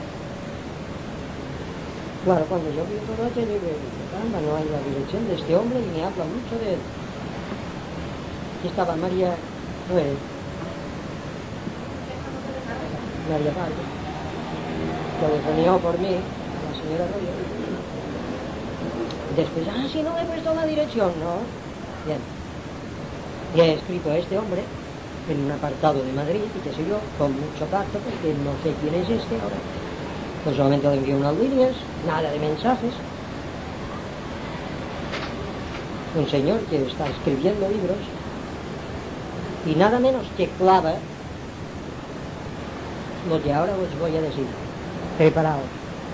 Claro, cuando yo vi todo esto, yo digo, caramba, no hay la dirección de este hombre y me habla mucho de él. Aquí estaba María, no es María Pablo, que telefonió por mí, la señora Arroyo. Después, ah, si no me he puesto la dirección, ¿no? Bien. Y he escrito a este hombre en un apartado de Madrid, y qué sé yo, con mucho tacto, porque no sé quién es este ahora. Pues solamente le envío unas líneas, nada de mensajes. Un señor que está escribiendo libros, y nada menos que clava lo que ahora os voy a decir. Preparaos.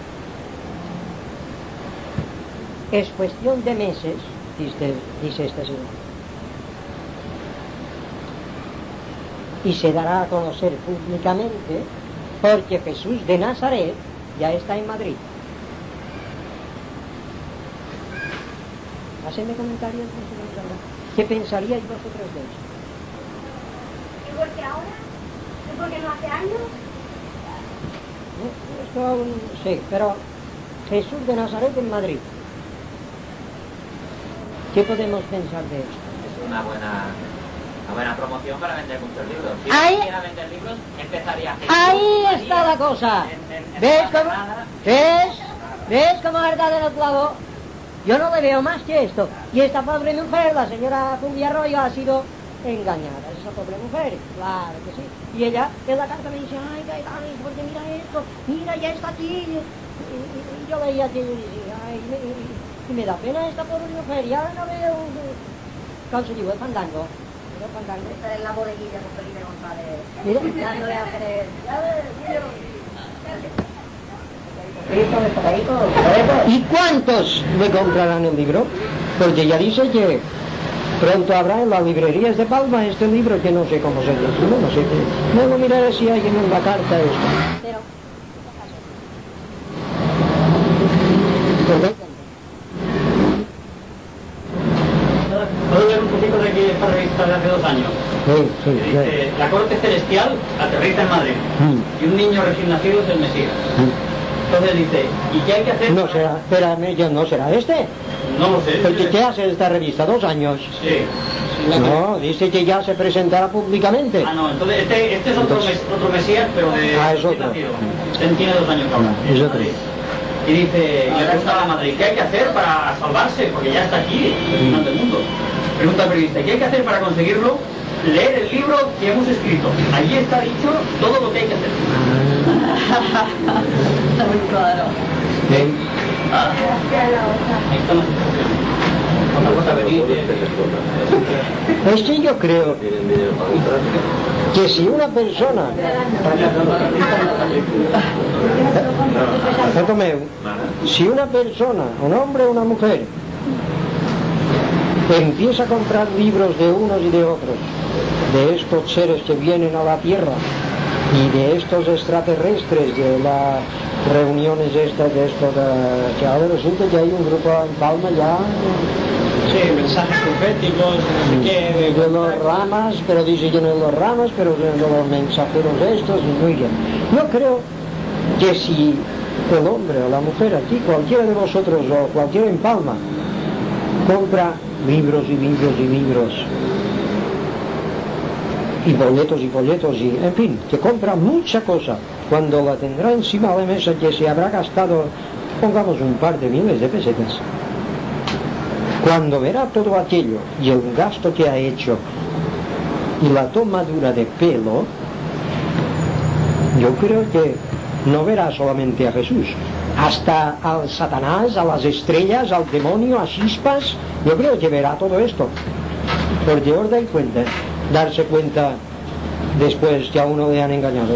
Es cuestión de meses, dice, dice esta señora, y se dará a conocer públicamente porque Jesús de Nazaret ya está en Madrid. Hacedme comentarios, ¿qué pensaríais vosotros de eso? ¿Y por qué ahora? ¿Y por qué no hace años? Esto aún sí, pero Jesús de Nazaret en Madrid. ¿Qué podemos pensar de esto? Es una buena, una buena promoción para vender muchos libros. Si ahí, no quisiera vender libros, empezaría Jesús. Ahí está la cosa. En, en, en ¿Ves cómo? ¿Ves? ¿Ves cómo es verdad en el clavo? Yo no le veo más que esto. Y esta pobre mujer, la señora Julia Arroyo, ha sido engañada. Esa pobre mujer, claro que sí. Y ella en la carta me dice, ay, Gaetano, porque mira esto, mira, ya está aquí. Y, y, y yo veía que yo decía, ay, me, y me da pena esta pobre mujer. Ya no veo con su digo, el fandango. El fandango. Estar en la bodeguilla con Felipe González. Mira. Dándole a Jerez. ¿Y cuántos le comprarán el libro? Porque ya dice que pronto habrá en las librerías de Palma este libro que no sé cómo se llama, no sé qué. No lo miraré si hay en la carta esto. Pero, ¿Puedo leer un poquito de aquí esta revista de hace dos años? Sí, sí, Dice, la corte celestial aterriza en Madrid Mm. y un niño recién nacido es el Mesías. Entonces dice, ¿y qué hay que hacer? No será, espérame, ya no será este. No lo sé. Porque ¿qué hace esta revista? ¿Dos años? Sí. No, dice que ya se presentará públicamente. Ah, no, entonces este, este es otro, mes, otro Mesías, pero de Ah, es recién otro. nacido. Este tiene dos años ahora. Es otro. Y dice, y le pregunta a Madrid, ¿qué hay que hacer para salvarse? Porque ya está aquí, ante el mundo. Pregunta al periodista, ¿qué hay que hacer para conseguirlo? Leer el libro que hemos escrito. Allí está dicho todo lo que hay que hacer. Está muy claro. ¿Eh? Ah, ahí está la situación. Otra cosa venir. Es que yo creo que si una persona, Perdóname, si una persona, un hombre o una mujer, empieza a comprar libros de unos y de otros, de estos seres que vienen a la Tierra y de estos extraterrestres, de las reuniones estas, de esto, de, que ahora resulta que hay un grupo en Palma ya. Sí, mensajes proféticos, no sé qué. De los ramas, pero dice que no de los ramas, pero de los mensajeros estos, y muy bien. Yo creo que si el hombre o la mujer aquí, cualquiera de vosotros o cualquiera en Palma, compra libros y libros y libros y folletos y folletos y, en fin, que compra mucha cosa. Cuando la tendrá encima de la mesa, que se habrá gastado, pongamos, un par de miles de pesetas. Cuando verá todo aquello y el gasto que ha hecho y la tomadura de pelo, yo creo que no verá solamente a Jesús, hasta al Satanás, a las estrellas, al demonio, a chispas. Yo creo que verá todo esto, porque os dais cuenta, darse cuenta después que a uno le han engañado.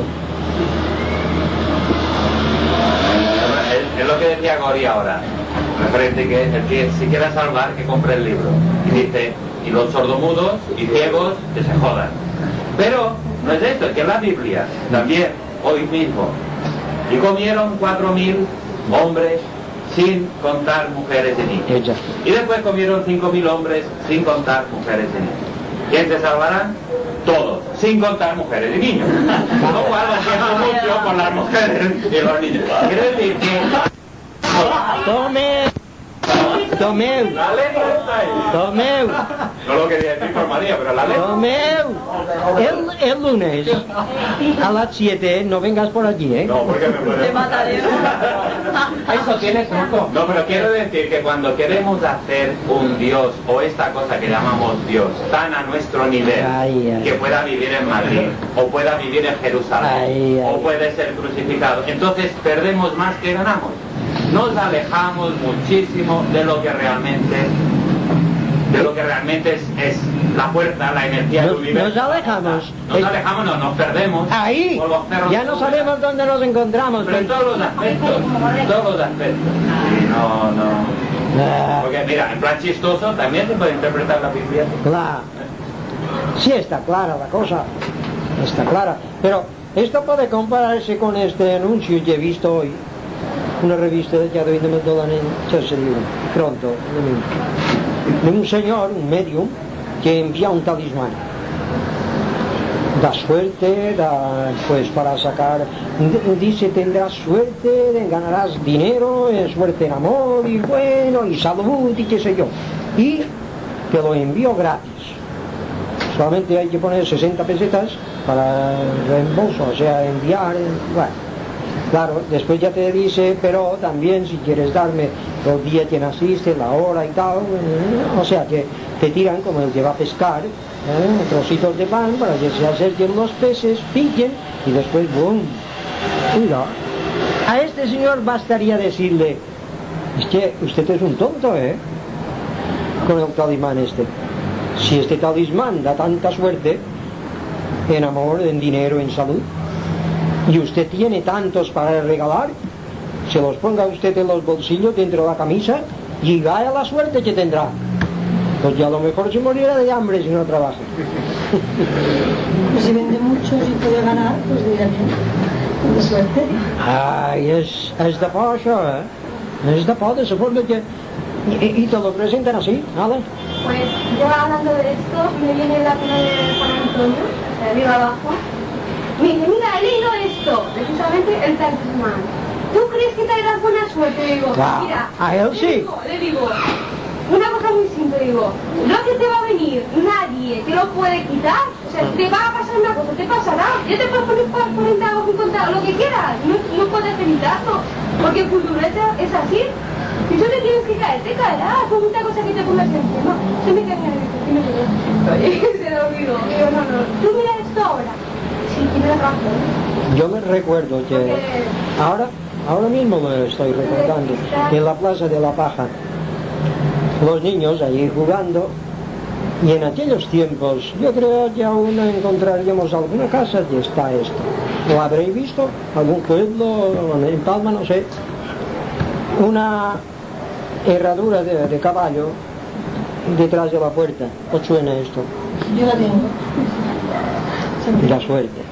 Es lo que decía Gori ahora, referente que el que se quiera salvar, que compre el libro. Y dice, y los sordomudos y ciegos, que se jodan. Pero no es esto, es que la Biblia también, hoy mismo, y comieron cuatro mil hombres sin contar mujeres y niños. Y después comieron cinco mil hombres sin contar mujeres y niños. ¿Quién se salvará? Todos, sin contar mujeres y niños. Lo cual lo siento mucho por las mujeres y los niños. Quiere decir que... Tome, tomeu, tomeu, no lo quería decir por María, pero la ley. Tomeu, el, el lunes a las siete no vengas por allí, ¿eh? No, porque me puede... Te mataré. Eso tiene truco. No, pero quiero decir que cuando queremos hacer un Dios, o esta cosa que llamamos Dios, tan a nuestro nivel, ay, ay. que pueda vivir en Madrid, o pueda vivir en Jerusalén, ay, ay. o puede ser crucificado, entonces perdemos más que ganamos. Nos alejamos muchísimo de lo que realmente de lo que realmente es, es la fuerza, la energía del universo. Nos alejamos. Nos es... alejamos, no, nos perdemos. Ahí, ya no sabemos dónde nos encontramos. Pero en todos los aspectos, en todos los aspectos. Sí, no, no. Ah. Porque mira, en plan chistoso también se puede interpretar la Biblia. Claro. Sí, está clara la cosa. Está clara. Pero esto puede compararse con este anuncio que he visto hoy. Una revista de ya de Medellín en Chelsea, pronto, de un señor, un medium, que envía un talismán. Da suerte, da, pues para sacar, dice, tendrás suerte, ganarás dinero, suerte en amor, y bueno, y salud, y qué sé yo. Y te lo envío gratis. Solamente hay que poner sesenta pesetas para reembolso, o sea, enviar, bueno. Claro, después ya te dice, pero también si quieres darme los días que naciste, la hora y tal, o sea que te tiran como el que va a pescar, ¿eh? trocitos de pan para que se acerquen los peces, piquen y después ¡bum! Mira, a este señor bastaría decirle, es que usted es un tonto, ¿eh? Con el talismán este. Si este talismán da tanta suerte, en amor, en dinero, en salud, y usted tiene tantos para regalar, se los ponga usted en los bolsillos dentro de la camisa y vaya la suerte que tendrá. Pues ya a lo mejor se morirá de hambre si no trabaja. Pues si vende mucho y puede ganar, pues dirá bien, de suerte. Ay, es, es de por això, eh? Es de por, de esa forma que... Y, y te lo presentan así, ¿vale? Pues yo hablando de esto, me viene la pena de Juan Antonio, de arriba abajo. Me dice, mira, he leído esto, precisamente el talismán. ¿Tú crees que traerás buena suerte? Le digo, claro, mira, a él sí. Le digo, le digo, una cosa muy simple, digo, lo que te va a venir, nadie te lo puede quitar. O sea, si te va a pasar una cosa, te pasará. Ya te puedes poner cuarenta o cincuenta, lo que quieras, no, no puedes evitarlo, porque el futuro es, es así. Si tú te tienes que caer, te caerás, con mucha cosa que te pongas encima. Se me cae en el vecino, se lo olvidó. Digo, no, no, tú mira esto ahora. Sí, tienes razón. Yo me recuerdo que porque... ahora, ahora mismo me estoy recordando, en la Plaza de la Paja, los niños allí jugando, y en aquellos tiempos, yo creo que aún encontraríamos alguna casa que está esto. ¿Lo habréis visto? ¿Algún pueblo en Palma? No sé. Una herradura de, de caballo detrás de la puerta. ¿Os suena esto? Yo la tengo. Y la suerte.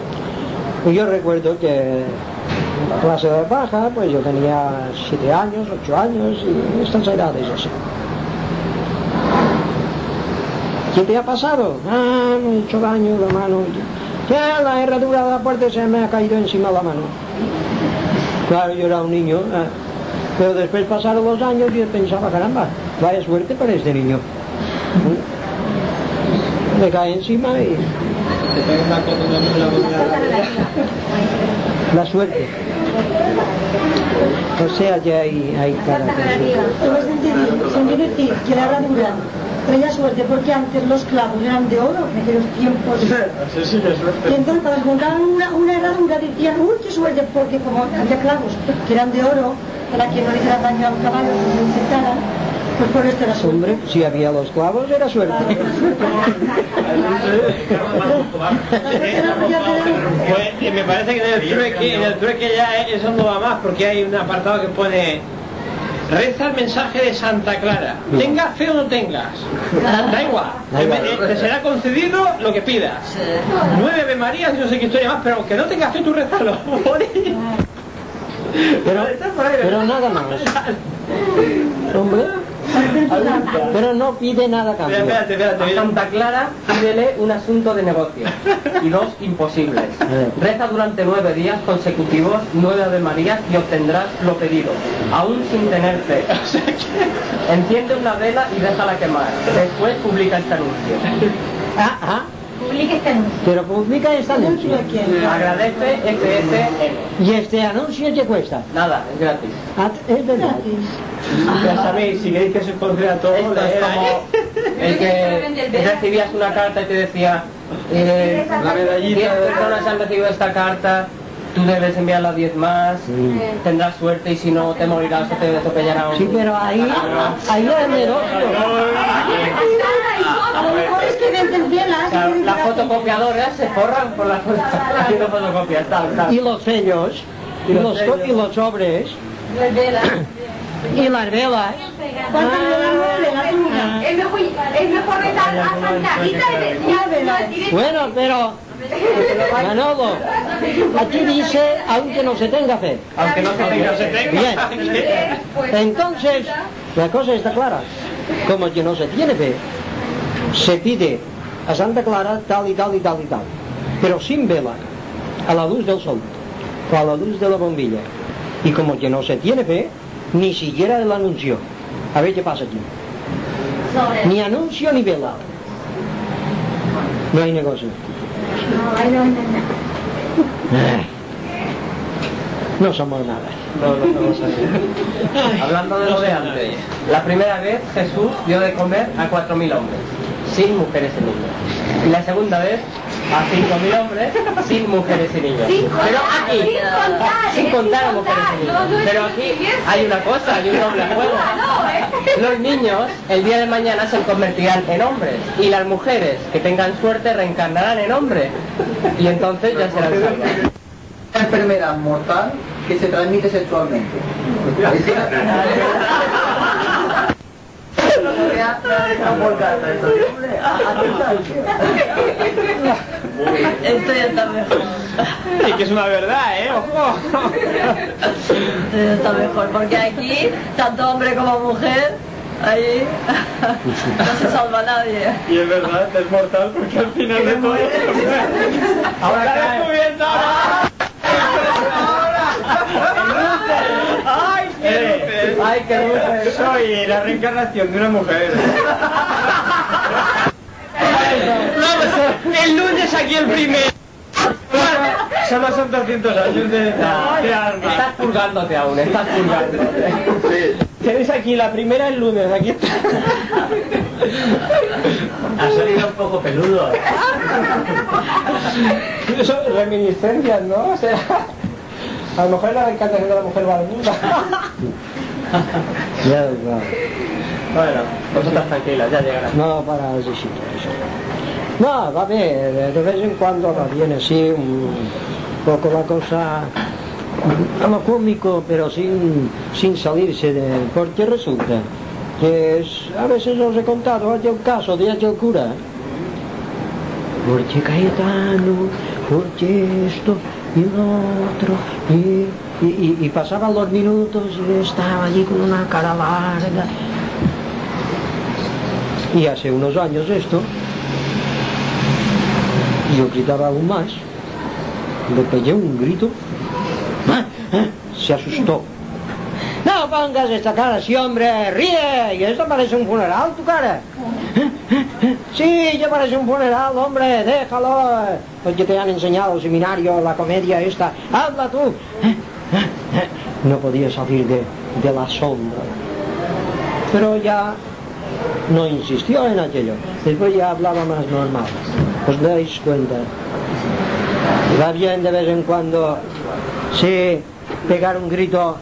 Y yo recuerdo que en la clase de baja, pues yo tenía siete años, ocho años, y estas edades así. ¿Qué te ha pasado? Ah, me he hecho daño la mano. Ya la herradura de la puerta se me ha caído encima de la mano. Claro, yo era un niño, eh, pero después pasaron los años y yo pensaba, caramba, vaya suerte para este niño. Me cae encima y Te pega una cosa una nube la La suerte. O sea, ya hay, hay cara de suerte. Debes de entender, se quiere decir que la herradura traía suerte porque antes los clavos eran de oro en aquellos tiempos. Y entonces cuando encontraban una, una herradura decían, uy, qué suerte, porque como había clavos que eran de oro, para que no le hicieran daño al caballo, que no lo infectaran, pues por esto era suerte. Hombre, si había los clavos era suerte. Pues me parece que en el trueque, en el trueque ya eso no va más, porque hay un apartado que pone: reza el mensaje de Santa Clara, tengas fe o no tengas, da igual, te, te será concedido lo que pidas. Nueve Ave Marías y no sé qué historia más, pero aunque no tengas fe tú rezalo. Pero, pero nada más. Hombre. Pero no pide nada a cambio. Espérate, espérate, a Santa Clara pídele un asunto de negocio y dos imposibles. Reza durante nueve días consecutivos nueve Ave Marías y obtendrás lo pedido, aún sin tener fe. Enciende una vela y déjala quemar. Después publica este anuncio. Ah, ah. Publica este anuncio. Pero publica este anuncio. Agradece F S N. ¿Y este anuncio qué cuesta? Nada, es gratis. Ah, es de gratis. Ya sabéis, si queréis que se pondría todo, esto es como el que recibías una carta y te decía eh, la medallita, diez personas han recibido esta carta, tú debes enviarla a diez más, sí. Tendrás suerte y si no te morirás o te atropellará un... Sí, pero ahí, ahí es el negocio. A lo mejor es que venden velas. Las fotocopiadoras se forran por las haciendo fotocopias, tal, tal. Y los sellos, y los, y los sobres. Las velas. Y las velas. Es mejor, es mejor rezar a Santa Rita y decir... Bueno, pero... Manolo, aquí dice, aunque no se tenga fe. Aunque no se tenga fe. Bien. Entonces, la cosa está clara. Como que no se tiene fe, se pide a Santa Clara tal y tal y tal y tal, pero sin vela, a la luz del sol o a la luz de la bombilla. Y como que no se tiene fe, ni siquiera el anuncio. A ver qué pasa aquí. Ni anuncio ni vela. No hay negocio. No somos nada. No, no somos así. Hablando de lo de antes, la primera vez Jesús dio de comer a cuatro mil hombres, sin mujeres y niños. Y la segunda vez a cinco mil hombres, sin mujeres y niños. Pero aquí, sin contar a mujeres y niños. Pero aquí hay una cosa, hay un doble juego. Los niños el día de mañana se convertirán en hombres y las mujeres que tengan suerte reencarnarán en hombres. Y entonces ya serán salvas. Una enfermedad mortal que se transmite sexualmente. Esto ya está mejor. Y que es una verdad, ¿eh? Ojo. Esto ya está mejor, porque aquí, tanto hombre como mujer, ahí no se salva nadie. Y es verdad, es mortal porque al final de todo... Ahora está descubierto. ¡Ay, qué luces! ¡Ay, qué luces! Soy la reencarnación de una mujer. El lunes aquí el primero. Solo son doscientos años de, de alma. Estás purgándote aún, estás purgándote. Sí. Tenéis aquí la primera el lunes, aquí está. Ha salido un poco peludo. Eso, reminiscencias, ¿no? O sea, a lo mejor la reencarnación de la mujer barbuda. Ya, claro. Bueno, vosotras tranquilas, ya llegará. No, para ese sitio. No, va bien, de vez en cuando va bien así, un poco la cosa, a lo cómico, pero sin, sin salirse de... Porque resulta que es, a veces os he contado aquel caso de aquel cura. Porque Cayetano, porque esto y lo otro, y, y, y, y pasaban los minutos y estaba allí con una cara larga. Y hace unos años esto, yo gritaba aún más, le pegué un grito, ¡ah! ¡Ah! Se asustó. No pongas esta cara así, hombre, ríe, y esto parece un funeral, tu cara. Sí, ya parece un funeral, hombre, déjalo. Porque te han enseñado el seminario, la comedia esta. Habla tú. No podía salir de, de la sombra. Pero ya no insistió en aquello. Después ya hablaba más normal. ¿Os dais cuenta? Va bien de vez en cuando, sí, pegar un grito.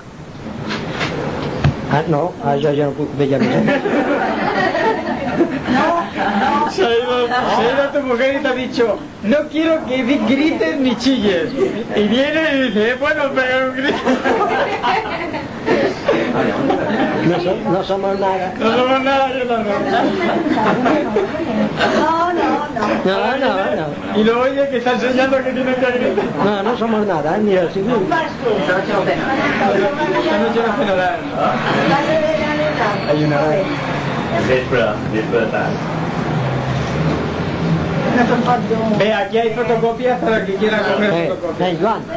Ah, no, ah, ya, ya no puedo pegar. Se ha ido, se ha ido tu mujer y te ha dicho, no quiero que grites ni chilles. Y viene y dice, bueno, pegar un grito. No, so, no somos nada. No somos nada, yo no. No, no, no. No, no, no. Y lo oye que está enseñando que tiene que gritar. No, no somos nada, ¿eh? Mira, si no. Esta noche no cena. Esta noche no cena. Hay una vez. Disfruta, disfruta. Ve, aquí hay fotocopias para el que quiera comer Eh, fotocopias. eh, Joan,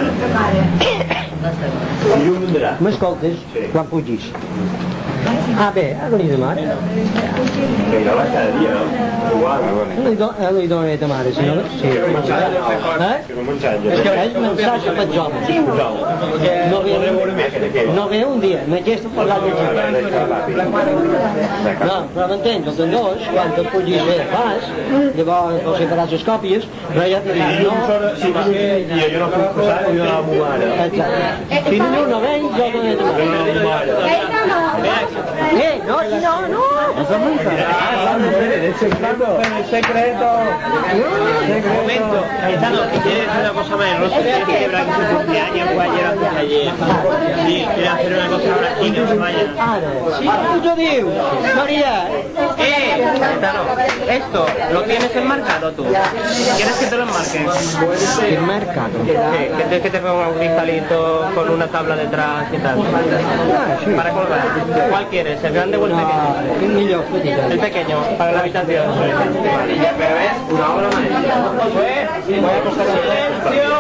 m'escoltes quan pugis? Ah, bé, ha venit de mare. Que no va cada dia, no? Igual. Li, do, eh, li donaré de mare, si no... Sí. Eh? És que és mensaje per jo. No ve, no ve un dia, m'hagués parlat de gent. No, però m'entens, els dos, quan te pugis bé fas, llavors doncs hi faràs les còpies, però ja te dic, no... Si va ser, i jo no puc posar, jo no la meva mare. Exacte. Si ningú no ve, jo donaré de mare. Eh, no, si no, no. Eso es muy El secreto. El secreto. Un momento, Cayetano, que quiere decir una cosa más. No se quiere celebrar su cumpleaños o ayer antes de ayer. Sí, quiere hacer una cosa ahora aquí, que no se vaya. Sí, yo digo, María. Eh, Cayetano, esto lo tienes enmarcado tú. ¿Quieres que te lo enmarque? Enmarcado. Sí, que te, que te ponga un cristalito con una tabla detrás y tal. Para colgar. ¿Cuál quieres? ¿El grande o el pequeño? El pequeño, para la habitación. Pero es una obra maestra. Pues, voy a coger silencio.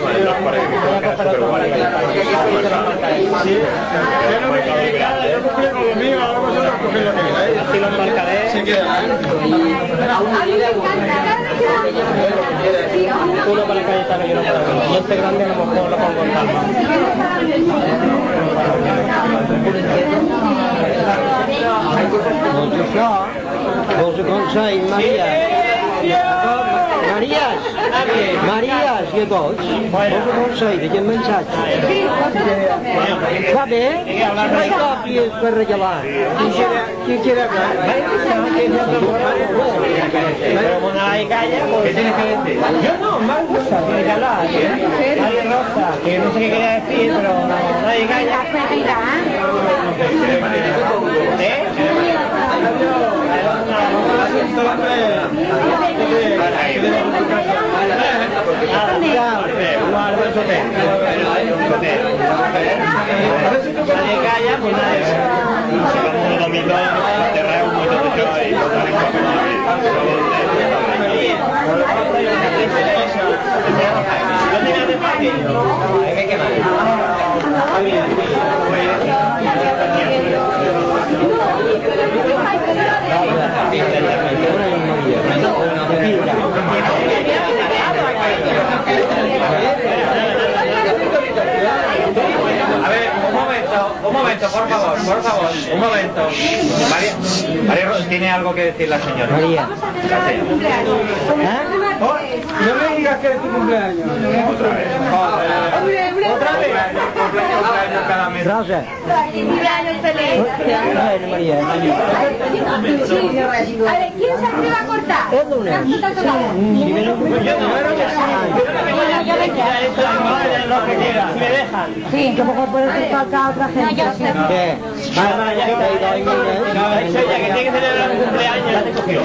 Así lo enmarcaré. Uno para Cayetano y uno para mí. Y este grande a lo mejor lo pongo en calma. Doncs això, vols aconsell, Maria. Maries, Maries i a tots, vols aconsell d'aquest mensatge. Va bé? No hi còpies per regalar. Qui quiere hablar? Pero como no hay calla, pues... ¿Qué tienes que decir? Yo no, más gusta, tiene que hablar. Nadie Rosa, que no sé qué quería decir, pero no, nadie calla. ¿Eh? Nadie calla, pues nadie. Si vamos un domingo, terreo muy todo y ¿No tienes de pequeño? ¿Qué queda? A ver, un momento, un momento, por favor, por favor, un momento. María, María, ¿tiene algo que decir la señora? María. La señora. ¿Eh? Oh, no me digas que es tu cumpleaños. Otra vez. Otra vez. Rosa. Cumpleaños feliz. Bueno, María. A ver, ¿quién se atreve a cortar? Es lunes. Yo no, yo lo que quiera, si me dejan. Sí, que mejor puede hacer falta a otra gente. ¿Qué? Ah, ya está. Eso ya que tiene que celebrar un cumpleaños, ya te cogió.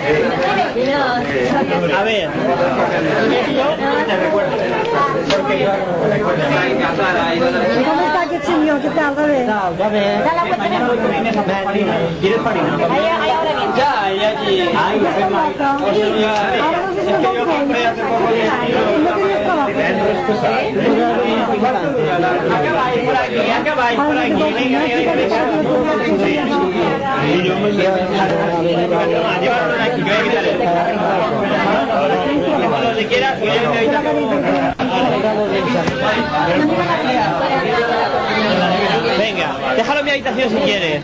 A ver, yo te recuerdo. Porque yo ¿Cómo está aquest senyor? ¿Qué tal? Va bé? Va bé. ¿Quieres farina? Ya, y allí. Ay, Ahora no sé si lo compré. No tienes trabajo. Acabáis por aquí, acabáis por aquí. Venga, venga, venga, venga. Llévalo aquí, que voy a quitar esto. Cuando te quieras, voy a mi habitación. Venga, déjalo en mi habitación si quieres.